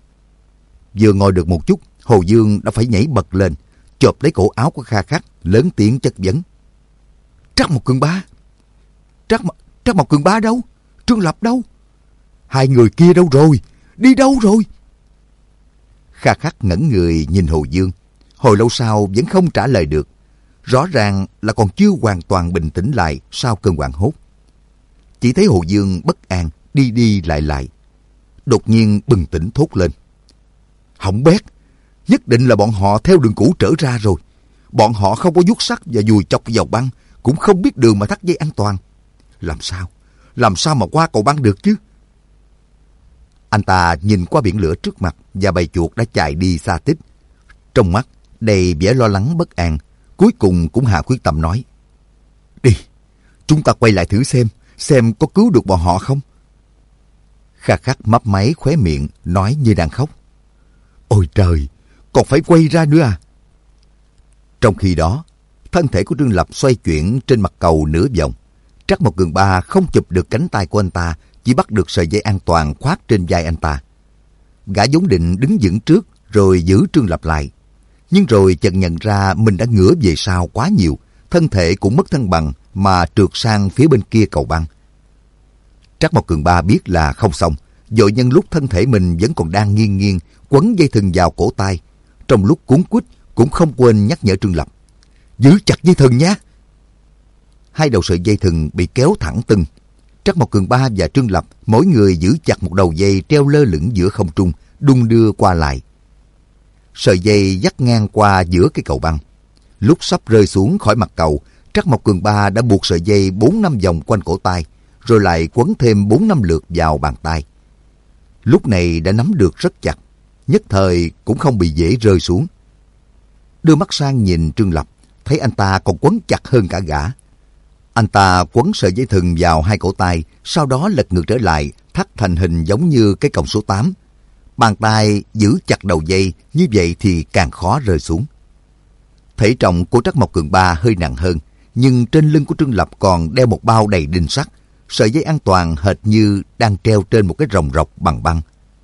Vừa ngồi được một chút, Hồ Dương đã phải nhảy bật lên, chộp lấy cổ áo của Kha Khắc, lớn tiếng chất vấn: Trác Mộc Cường Ba, Trác Mộc, Trác Mộc Cường Ba đâu? Trương Lập đâu? Hai người kia đâu rồi? Đi đâu rồi? Kha Khắc ngẩn người nhìn Hồ Dương, hồi lâu sau vẫn không trả lời được. Rõ ràng là còn chưa hoàn toàn bình tĩnh lại sau cơn hoảng hốt. Chỉ thấy Hồ Dương bất an, đi đi lại lại. Đột nhiên bừng tỉnh thốt lên: Hỏng bét, nhất định là bọn họ theo đường cũ trở ra rồi. Bọn họ không có vuốt sắt và dùi chọc vào băng, cũng không biết đường mà thắt dây an toàn. Làm sao? Làm sao mà qua cầu băng được chứ? Anh ta nhìn qua biển lửa trước mặt và bầy chuột đã chạy đi xa tích. Trong mắt đầy vẻ lo lắng bất an, cuối cùng cũng hạ quyết tâm nói: Đi, chúng ta quay lại thử xem, xem có cứu được bọn họ không. Kha Khắc mấp máy khóe miệng, nói như đang khóc: Ôi trời, còn phải quay ra nữa à? Trong khi đó, thân thể của Trương Lập xoay chuyển trên mặt cầu nửa vòng. Trác Mộc Cường Ba không chụp được cánh tay của anh ta, chỉ bắt được sợi dây an toàn khoác trên vai anh ta. Gã vốn định đứng vững trước rồi giữ Trương Lập lại, nhưng rồi chợt nhận ra mình đã ngửa về sau quá nhiều, thân thể cũng mất thăng bằng mà trượt sang phía bên kia cầu băng. Trác Mộc Cường Ba biết là không xong, vội nhân lúc thân thể mình vẫn còn đang nghiêng nghiêng, quấn dây thừng vào cổ tay. Trong lúc cuống quýt cũng không quên nhắc nhở Trương Lập: Giữ chặt dây thừng nhé. Hai đầu sợi dây thừng bị kéo thẳng tưng. Trác Mộc Cường Ba và Trương Lập mỗi người giữ chặt một đầu dây treo lơ lửng giữa không trung, đung đưa qua lại. Sợi dây dắt ngang qua giữa cái cầu băng. Lúc sắp rơi xuống khỏi mặt cầu, Trác Mộc Cường Ba đã buộc sợi dây bốn năm vòng quanh cổ tay, rồi lại quấn thêm bốn năm lượt vào bàn tay. Lúc này đã nắm được rất chặt, nhất thời cũng không bị dễ rơi xuống. Đưa mắt sang nhìn Trương Lập, thấy anh ta còn quấn chặt hơn cả gã. Anh ta quấn sợi dây thừng vào hai cổ tay, sau đó lật ngược trở lại, thắt thành hình giống như cái còng số tám. Bàn tay giữ chặt đầu dây, như vậy thì càng khó rơi xuống. Thể trọng của Trác Mộc Cường Ba hơi nặng hơn, nhưng trên lưng của Trương Lập còn đeo một bao đầy đinh sắt. Sợi dây an toàn hệt như đang treo trên một cái ròng rọc bằng băng.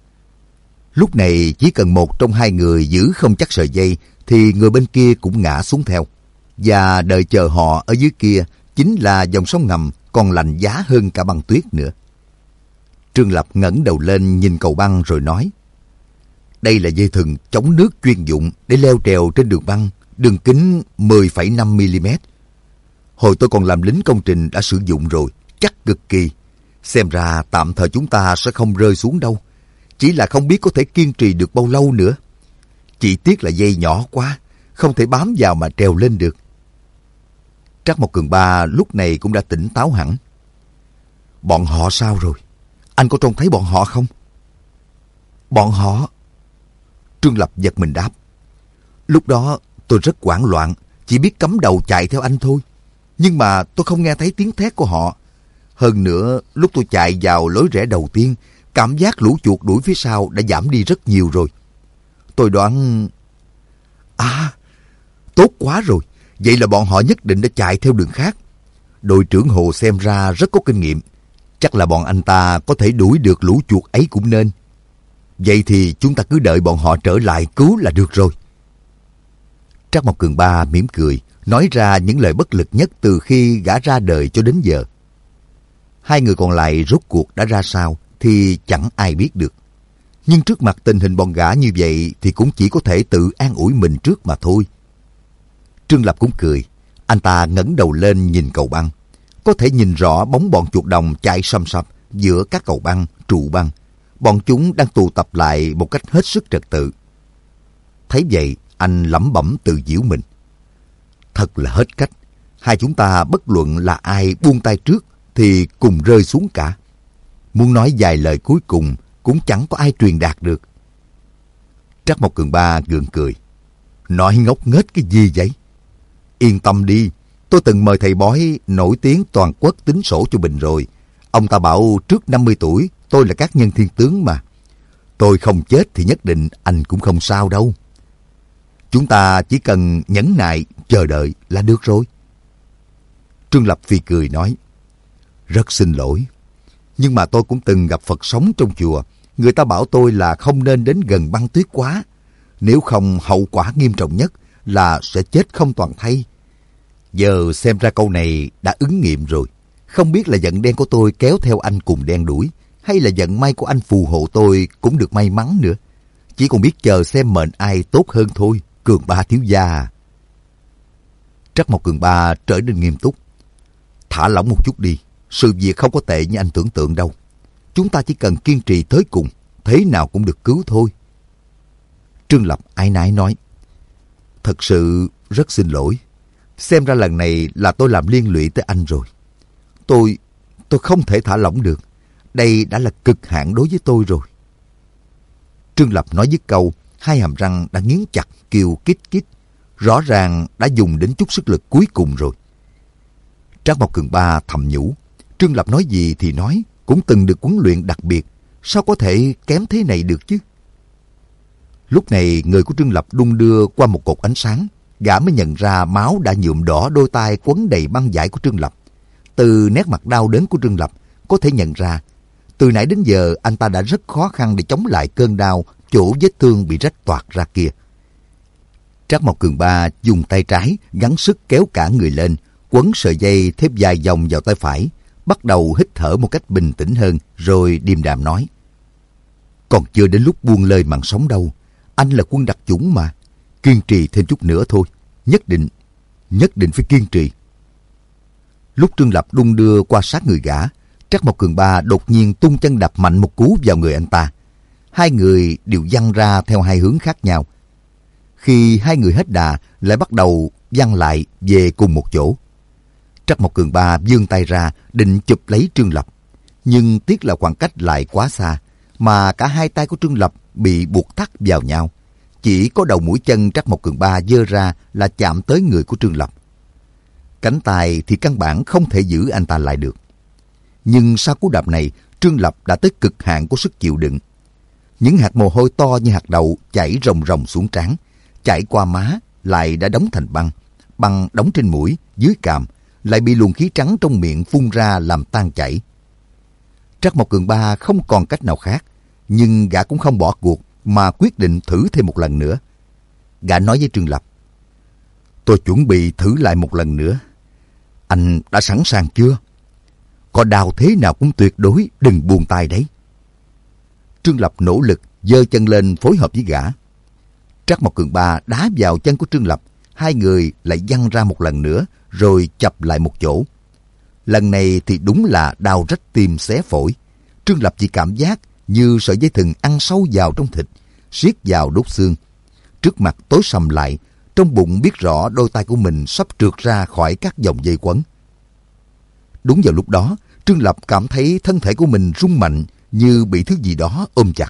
Lúc này chỉ cần một trong hai người giữ không chắc sợi dây thì người bên kia cũng ngã xuống theo. Và đợi chờ họ ở dưới kia chính là dòng sông ngầm còn lạnh giá hơn cả băng tuyết nữa. Trương Lập ngẩng đầu lên nhìn cầu băng rồi nói: Đây là dây thừng chống nước chuyên dụng để leo trèo trên đường băng, đường kính mười phẩy năm mi-li-mét. Hồi tôi còn làm lính công trình đã sử dụng rồi, chắc cực kỳ. Xem ra tạm thời chúng ta sẽ không rơi xuống đâu. Chỉ là không biết có thể kiên trì được bao lâu nữa. Chỉ tiếc là dây nhỏ quá, không thể bám vào mà trèo lên được. Trác Mộc Cường Ba lúc này cũng đã tỉnh táo hẳn. Bọn họ sao rồi? Anh có trông thấy bọn họ không? Bọn họ? Trương Lập giật mình đáp. Lúc đó tôi rất hoảng loạn, chỉ biết cắm đầu chạy theo anh thôi. Nhưng mà tôi không nghe thấy tiếng thét của họ. Hơn nữa, lúc tôi chạy vào lối rẽ đầu tiên, cảm giác lũ chuột đuổi phía sau đã giảm đi rất nhiều rồi. Tôi đoán... À, tốt quá rồi. Vậy là bọn họ nhất định đã chạy theo đường khác. Đội trưởng Hồ xem ra rất có kinh nghiệm. Chắc là bọn anh ta có thể đuổi được lũ chuột ấy cũng nên. Vậy thì chúng ta cứ đợi bọn họ trở lại cứu là được rồi. Trác Mộc Cường Ba mỉm cười, nói ra những lời bất lực nhất từ khi gã ra đời cho đến giờ. Hai người còn lại rốt cuộc đã ra sao thì chẳng ai biết được. Nhưng trước mặt tình hình bọn gã như vậy thì cũng chỉ có thể tự an ủi mình trước mà thôi. Trương Lập cũng cười. Anh ta ngẩng đầu lên nhìn cầu băng. Có thể nhìn rõ bóng bọn chuột đồng chạy xăm xăm giữa các cầu băng, trụ băng. Bọn chúng đang tụ tập lại một cách hết sức trật tự. Thấy vậy, anh lẩm bẩm tự giễu mình. Thật là hết cách. Hai chúng ta bất luận là ai buông tay trước thì cùng rơi xuống cả. Muốn nói vài lời cuối cùng cũng chẳng có ai truyền đạt được. Trác Mộc Cường Ba gượng cười. Nói ngốc nghếch cái gì vậy? Yên tâm đi, tôi từng mời thầy bói nổi tiếng toàn quốc tính sổ cho mình rồi. Ông ta bảo trước năm mươi tuổi tôi là các nhân thiên tướng mà. Tôi không chết thì nhất định anh cũng không sao đâu. Chúng ta chỉ cần nhẫn nại, chờ đợi là được rồi. Trương Lập phì cười nói. Rất xin lỗi. Nhưng mà tôi cũng từng gặp Phật sống trong chùa. Người ta bảo tôi là không nên đến gần băng tuyết quá. Nếu không hậu quả nghiêm trọng nhất là sẽ chết không toàn thây. Giờ xem ra câu này đã ứng nghiệm rồi. Không biết là vận đen của tôi kéo theo anh cùng đen đuổi, hay là vận may của anh phù hộ tôi cũng được may mắn nữa. Chỉ còn biết chờ xem mệnh ai tốt hơn thôi, Cường Ba thiếu gia. Trác Mộc Cường Ba trở nên nghiêm túc. Thả lỏng một chút đi, sự việc không có tệ như anh tưởng tượng đâu. Chúng ta chỉ cần kiên trì tới cùng, thế nào cũng được cứu thôi. Trương Lập áy náy nói. Thật sự rất xin lỗi. Xem ra lần này là tôi làm liên lụy tới anh rồi. Tôi, tôi không thể thả lỏng được. Đây đã là cực hạn đối với tôi rồi. Trương Lập nói dứt câu, hai hàm răng đã nghiến chặt kêu kít kít. Rõ ràng đã dùng đến chút sức lực cuối cùng rồi. Trác Mộc Cường Ba thầm nhủ. Trương Lập nói gì thì nói, cũng từng được huấn luyện đặc biệt. Sao có thể kém thế này được chứ? Lúc này người của Trương Lập đung đưa qua một cột ánh sáng. Gã mới nhận ra máu đã nhuộm đỏ đôi tay quấn đầy băng vải của Trương Lập. Từ nét mặt đau đớn của Trương Lập có thể nhận ra, từ nãy đến giờ anh ta đã rất khó khăn để chống lại cơn đau chỗ vết thương bị rách toạc ra kia. Trác Mộc Cường Ba dùng tay trái gắng sức kéo cả người lên, quấn sợi dây thép dài vòng vào tay phải, bắt đầu hít thở một cách bình tĩnh hơn, rồi điềm đạm nói. Còn chưa đến lúc buông lơi mạng sống đâu, anh là quân đặc chủng mà. Kiên trì thêm chút nữa thôi, nhất định, nhất định phải kiên trì. Lúc Trương Lập đung đưa qua sát người gã, Trác Mộc Cường Ba đột nhiên tung chân đập mạnh một cú vào người anh ta. Hai người đều văng ra theo hai hướng khác nhau. Khi hai người hết đà, lại bắt đầu văng lại về cùng một chỗ. Trác Mộc Cường Ba vươn tay ra định chụp lấy Trương Lập, nhưng tiếc là khoảng cách lại quá xa, mà cả hai tay của Trương Lập bị buộc thắt vào nhau. Chỉ có đầu mũi chân Trác Mộc Cường Ba giơ ra là chạm tới người của Trương Lập. Cánh tay thì căn bản không thể giữ anh ta lại được. Nhưng sau cú đạp này, Trương Lập đã tới cực hạn của sức chịu đựng. Những hạt mồ hôi to như hạt đậu chảy ròng ròng xuống trán, chảy qua má lại đã đóng thành băng. Băng đóng trên mũi, dưới cằm, lại bị luồng khí trắng trong miệng phun ra làm tan chảy. Trác Mộc Cường Ba không còn cách nào khác, nhưng gã cũng không bỏ cuộc mà quyết định thử thêm một lần nữa. Gã nói với Trương Lập. Tôi chuẩn bị thử lại một lần nữa. Anh đã sẵn sàng chưa? Có đau thế nào cũng tuyệt đối đừng buông tay đấy. Trương Lập nỗ lực giơ chân lên phối hợp với gã. Trác Mộc Cường Ba đá vào chân của Trương Lập. Hai người lại văng ra một lần nữa rồi chập lại một chỗ. Lần này thì đúng là đau rách tim xé phổi. Trương Lập chỉ cảm giác như sợi dây thừng ăn sâu vào trong thịt, siết vào đốt xương. Trước mặt tối sầm lại, trong bụng biết rõ đôi tay của mình sắp trượt ra khỏi các vòng dây quấn. Đúng vào lúc đó, Trương Lập cảm thấy thân thể của mình rung mạnh như bị thứ gì đó ôm chặt.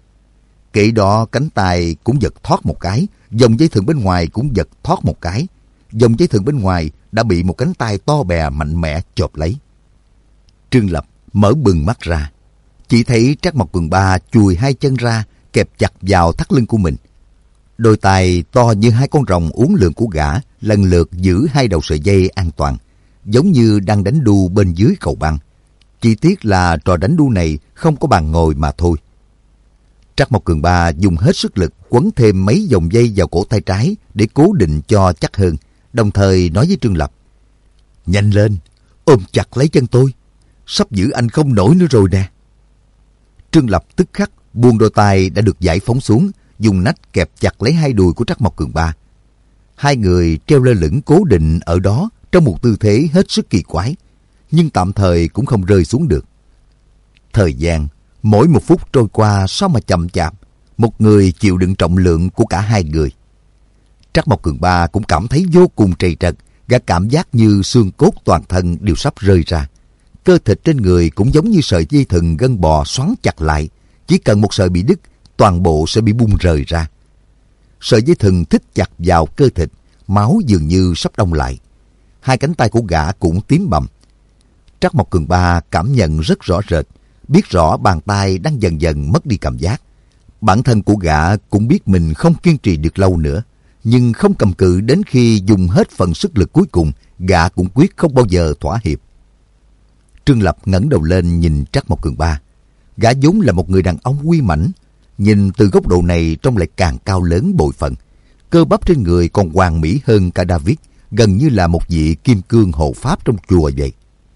Kể đó cánh tay cũng giật thoát một cái, dòng dây thừng bên ngoài cũng giật thoát một cái. Dòng dây thừng bên ngoài đã bị một cánh tay to bè mạnh mẽ chộp lấy. Trương Lập mở bừng mắt ra, chỉ thấy Trác Mộc Cường Ba chùi hai chân ra, kẹp chặt vào thắt lưng của mình. Đôi tay to như hai con rồng uốn lượn của gã lần lượt giữ hai đầu sợi dây an toàn, giống như đang đánh đu bên dưới cầu băng. Chỉ tiếc là trò đánh đu này không có bàn ngồi mà thôi. Trác Mộc Cường Ba dùng hết sức lực quấn thêm mấy vòng dây vào cổ tay trái để cố định cho chắc hơn, đồng thời nói với Trương Lập: "Nhanh lên, ôm chặt lấy chân tôi, sắp giữ anh không nổi nữa rồi nè." Trương Lập tức khắc buông đôi tay đã được giải phóng xuống, dùng nách kẹp chặt lấy hai đùi của Trác Mộc Cường Ba. Hai người treo lơ lửng cố định ở đó trong một tư thế hết sức kỳ quái, nhưng tạm thời cũng không rơi xuống được. Thời gian mỗi một phút trôi qua sao mà chậm chạp, một người chịu đựng trọng lượng của cả hai người. Trác Mộc Cường Ba cũng cảm thấy vô cùng trầy trật, gã cảm giác như xương cốt toàn thân đều sắp rơi ra. Cơ thịt trên người cũng giống như sợi dây thừng gân bò xoắn chặt lại, chỉ cần một sợi bị đứt, toàn bộ sẽ bị bung rời ra. Sợi dây thừng thít chặt vào cơ thịt, máu dường như sắp đông lại. Hai cánh tay của gã cũng tím bầm. Trác Mộc Cường Ba cảm nhận rất rõ rệt, biết rõ bàn tay đang dần dần mất đi cảm giác. Bản thân của gã cũng biết mình không kiên trì được lâu nữa, nhưng không cầm cự đến khi dùng hết phần sức lực cuối cùng, gã cũng quyết không bao giờ thỏa hiệp. Trương Lập ngẩng đầu lên nhìn Trác Mộc Cường Ba. Gã vốn là một người đàn ông uy mãnh, nhìn từ góc độ này trông lại càng cao lớn bội phần. Cơ bắp trên người còn hoàn mỹ hơn cả David, gần như là một vị kim cương hộ pháp trong chùa vậy.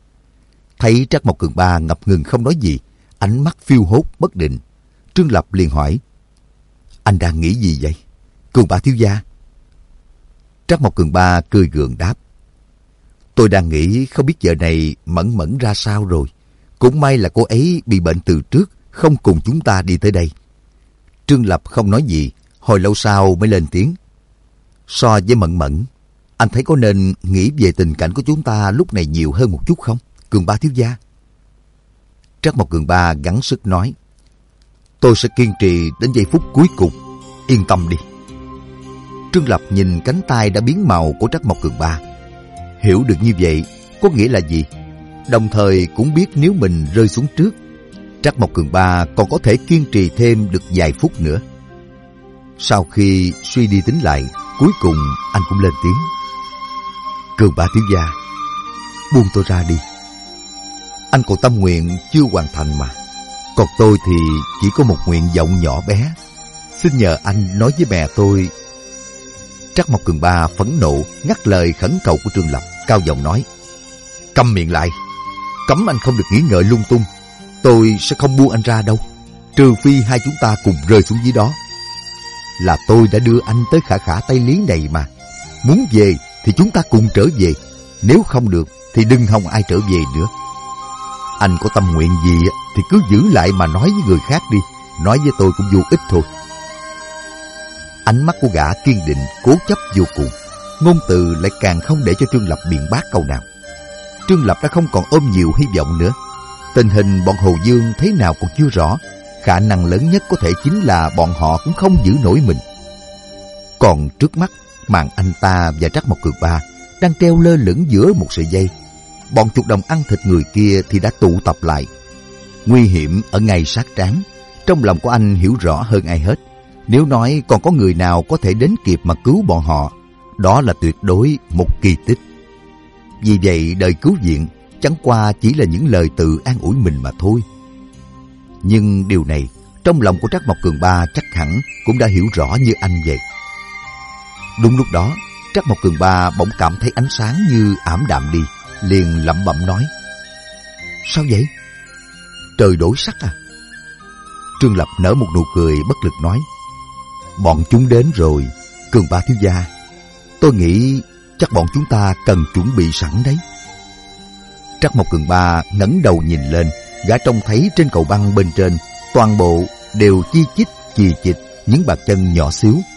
Thấy Trác Mộc Cường Ba ngập ngừng không nói gì, ánh mắt phiêu hốt bất định, Trương Lập liền hỏi: "Anh đang nghĩ gì vậy, Cường Ba thiếu gia?" Trác Mộc Cường Ba cười gượng đáp: "Tôi đang nghĩ không biết giờ này Mẫn Mẫn ra sao rồi. Cũng may là cô ấy bị bệnh từ trước, không cùng chúng ta đi tới đây." Trương Lập không nói gì, hồi lâu sau mới lên tiếng: "So với Mẫn Mẫn, anh thấy có nên nghĩ về tình cảnh của chúng ta lúc này nhiều hơn một chút không, Cường Ba thiếu gia?" Trác Mộc Cường Ba gắng sức nói: "Tôi sẽ kiên trì đến giây phút cuối cùng, yên tâm đi." Trương Lập nhìn cánh tay đã biến màu của Trác Mộc Cường Ba, hiểu được như vậy có nghĩa là gì, đồng thời cũng biết nếu mình rơi xuống trước, Trác Mộc Cường Ba còn có thể kiên trì thêm được vài phút nữa. Sau khi suy đi tính lại, cuối cùng anh cũng lên tiếng: "Cường Ba thiếu gia, buông tôi ra đi. Anh còn tâm nguyện chưa hoàn thành mà. Còn tôi thì chỉ có một nguyện vọng nhỏ bé. Xin nhờ anh nói với mẹ tôi." Trác Mộc Cường Ba phẫn nộ ngắt lời khẩn cầu của Trương Lập, cao giọng nói: "Câm miệng lại, cấm anh không được nghĩ ngợi lung tung. Tôi sẽ không buông anh ra đâu, trừ phi hai chúng ta cùng rơi xuống dưới đó. Là tôi đã đưa anh tới khả khả Tây Lý này mà. Muốn về thì chúng ta cùng trở về, nếu không được thì đừng hòng ai trở về nữa. Anh có tâm nguyện gì thì cứ giữ lại mà nói với người khác đi, nói với tôi cũng vô ích thôi." Ánh mắt của gã kiên định, cố chấp vô cùng, ngôn từ lại càng không để cho Trương Lập biện bác câu nào. Trương Lập đã không còn ôm nhiều hy vọng nữa. Tình hình bọn Hồ Dương thế nào còn chưa rõ, khả năng lớn nhất có thể chính là bọn họ cũng không giữ nổi mình. Còn trước mắt, màn anh ta và Trác Mộc Cường Ba đang treo lơ lửng giữa một sợi dây. Bọn chuột đồng ăn thịt người kia thì đã tụ tập lại. Nguy hiểm ở ngay sát trán. Trong lòng của anh hiểu rõ hơn ai hết, nếu nói còn có người nào có thể đến kịp mà cứu bọn họ, đó là tuyệt đối một kỳ tích. Vì vậy đời cứu viện chẳng qua chỉ là những lời tự an ủi mình mà thôi. Nhưng điều này trong lòng của Trác Mộc Cường Ba chắc hẳn cũng đã hiểu rõ như anh vậy. Đúng lúc đó, Trác Mộc Cường Ba bỗng cảm thấy ánh sáng như ảm đạm đi, liền lẩm bẩm nói: "Sao vậy? Trời đổi sắc à?" Trương Lập nở một nụ cười bất lực nói: "Bọn chúng đến rồi, Cường Ba thiếu gia. Tôi nghĩ chắc bọn chúng ta cần chuẩn bị sẵn đấy." Trác Mộc Cường Ba ngẩng đầu nhìn lên, gã trông thấy trên cầu băng bên trên toàn bộ đều chi chít chì chịch những bàn chân nhỏ xíu.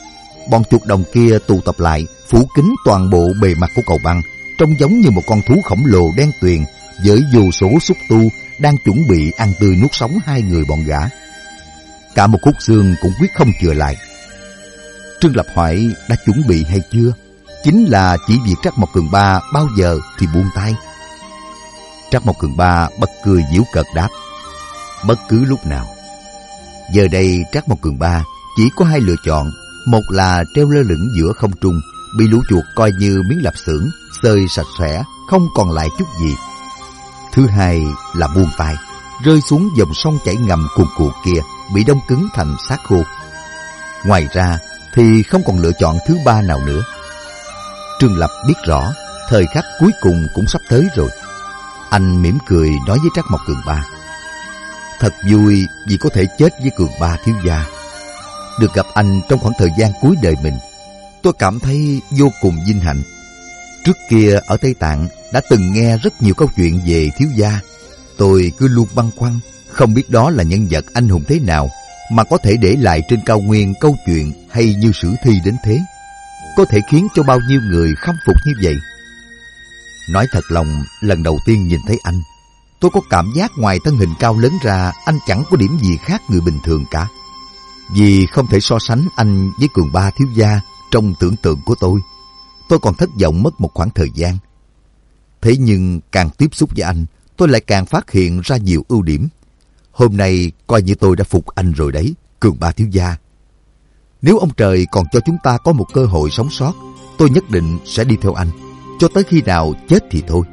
bọn chuột đồng kia tụ tập lại, phủ kín toàn bộ bề mặt của cầu băng, trông giống như một con thú khổng lồ đen tuyền với vô số xúc tu đang chuẩn bị ăn tươi nuốt sống hai người bọn gã. Cả một khúc xương cũng quyết không chừa lại. Trương Lập hỏi đã chuẩn bị hay chưa? Chính là chỉ việc Trắc Mộc Cường Ba bao giờ thì buông tay. Trắc Mộc Cường Ba bật cười giễu cợt đáp: bất cứ lúc nào. Giờ đây Trắc Mộc Cường Ba chỉ có hai lựa chọn. Một là treo lơ lửng giữa không trung, bị lũ chuột coi như miếng lạp xưởng, xơi sạch sẽ, không còn lại chút gì. Thứ hai là buông tay, rơi xuống dòng sông chảy ngầm cuồn cuộn kia, bị đông cứng thành xác khô. Ngoài ra thì không còn lựa chọn thứ ba nào nữa. Trương Lập biết rõ thời khắc cuối cùng cũng sắp tới rồi. Anh mỉm cười nói với Trắc Mộc Cường Ba: thật vui vì có thể chết với Cường Ba thiếu gia. Được gặp anh trong khoảng thời gian cuối đời mình, tôi cảm thấy vô cùng vinh hạnh. Trước kia ở Tây Tạng đã từng nghe rất nhiều câu chuyện về thiếu gia. Tôi cứ luôn băn khoăn, không biết đó là nhân vật anh hùng thế nào mà có thể để lại trên cao nguyên câu chuyện hay như sử thi đến thế, có thể khiến cho bao nhiêu người khâm phục như vậy. Nói thật lòng, lần đầu tiên nhìn thấy anh, tôi có cảm giác ngoài thân hình cao lớn ra, anh chẳng có điểm gì khác người bình thường cả. Vì không thể so sánh anh với Cường Ba thiếu gia trong tưởng tượng của tôi, tôi còn thất vọng mất một khoảng thời gian. Thế nhưng càng tiếp xúc với anh, tôi lại càng phát hiện ra nhiều ưu điểm. Hôm nay coi như tôi đã phục anh rồi đấy, Cường Ba thiếu gia. Nếu ông trời còn cho chúng ta có một cơ hội sống sót, tôi nhất định sẽ đi theo anh, cho tới khi nào chết thì thôi.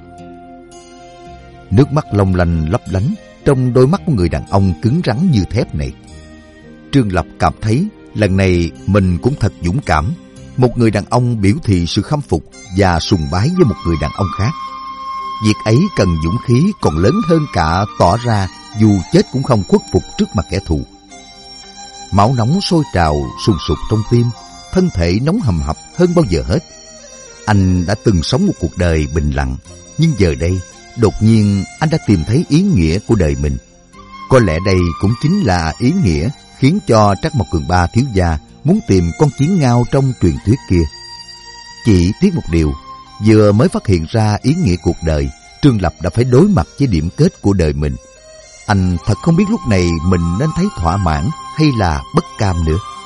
Nước mắt long lanh lấp lánh trong đôi mắt của người đàn ông cứng rắn như thép này. Trương Lập cảm thấy lần này mình cũng thật dũng cảm. Một người đàn ông biểu thị sự khâm phục và sùng bái với một người đàn ông khác. Việc ấy cần dũng khí còn lớn hơn cả tỏ ra dù chết cũng không khuất phục trước mặt kẻ thù. Máu nóng sôi trào sùng sục trong tim, thân thể nóng hầm hập hơn bao giờ hết. Anh đã từng sống một cuộc đời bình lặng, nhưng giờ đây đột nhiên anh đã tìm thấy ý nghĩa của đời mình. Có lẽ đây cũng chính là ý nghĩa khiến cho Trắc Mộc Cường Ba thiếu gia muốn tìm con chiến ngao trong truyền thuyết kia. Chỉ tiếc một điều, vừa mới phát hiện ra ý nghĩa cuộc đời, Trương Lập đã phải đối mặt với điểm kết của đời mình. Anh thật không biết lúc này mình nên thấy thỏa mãn hay là bất cam nữa.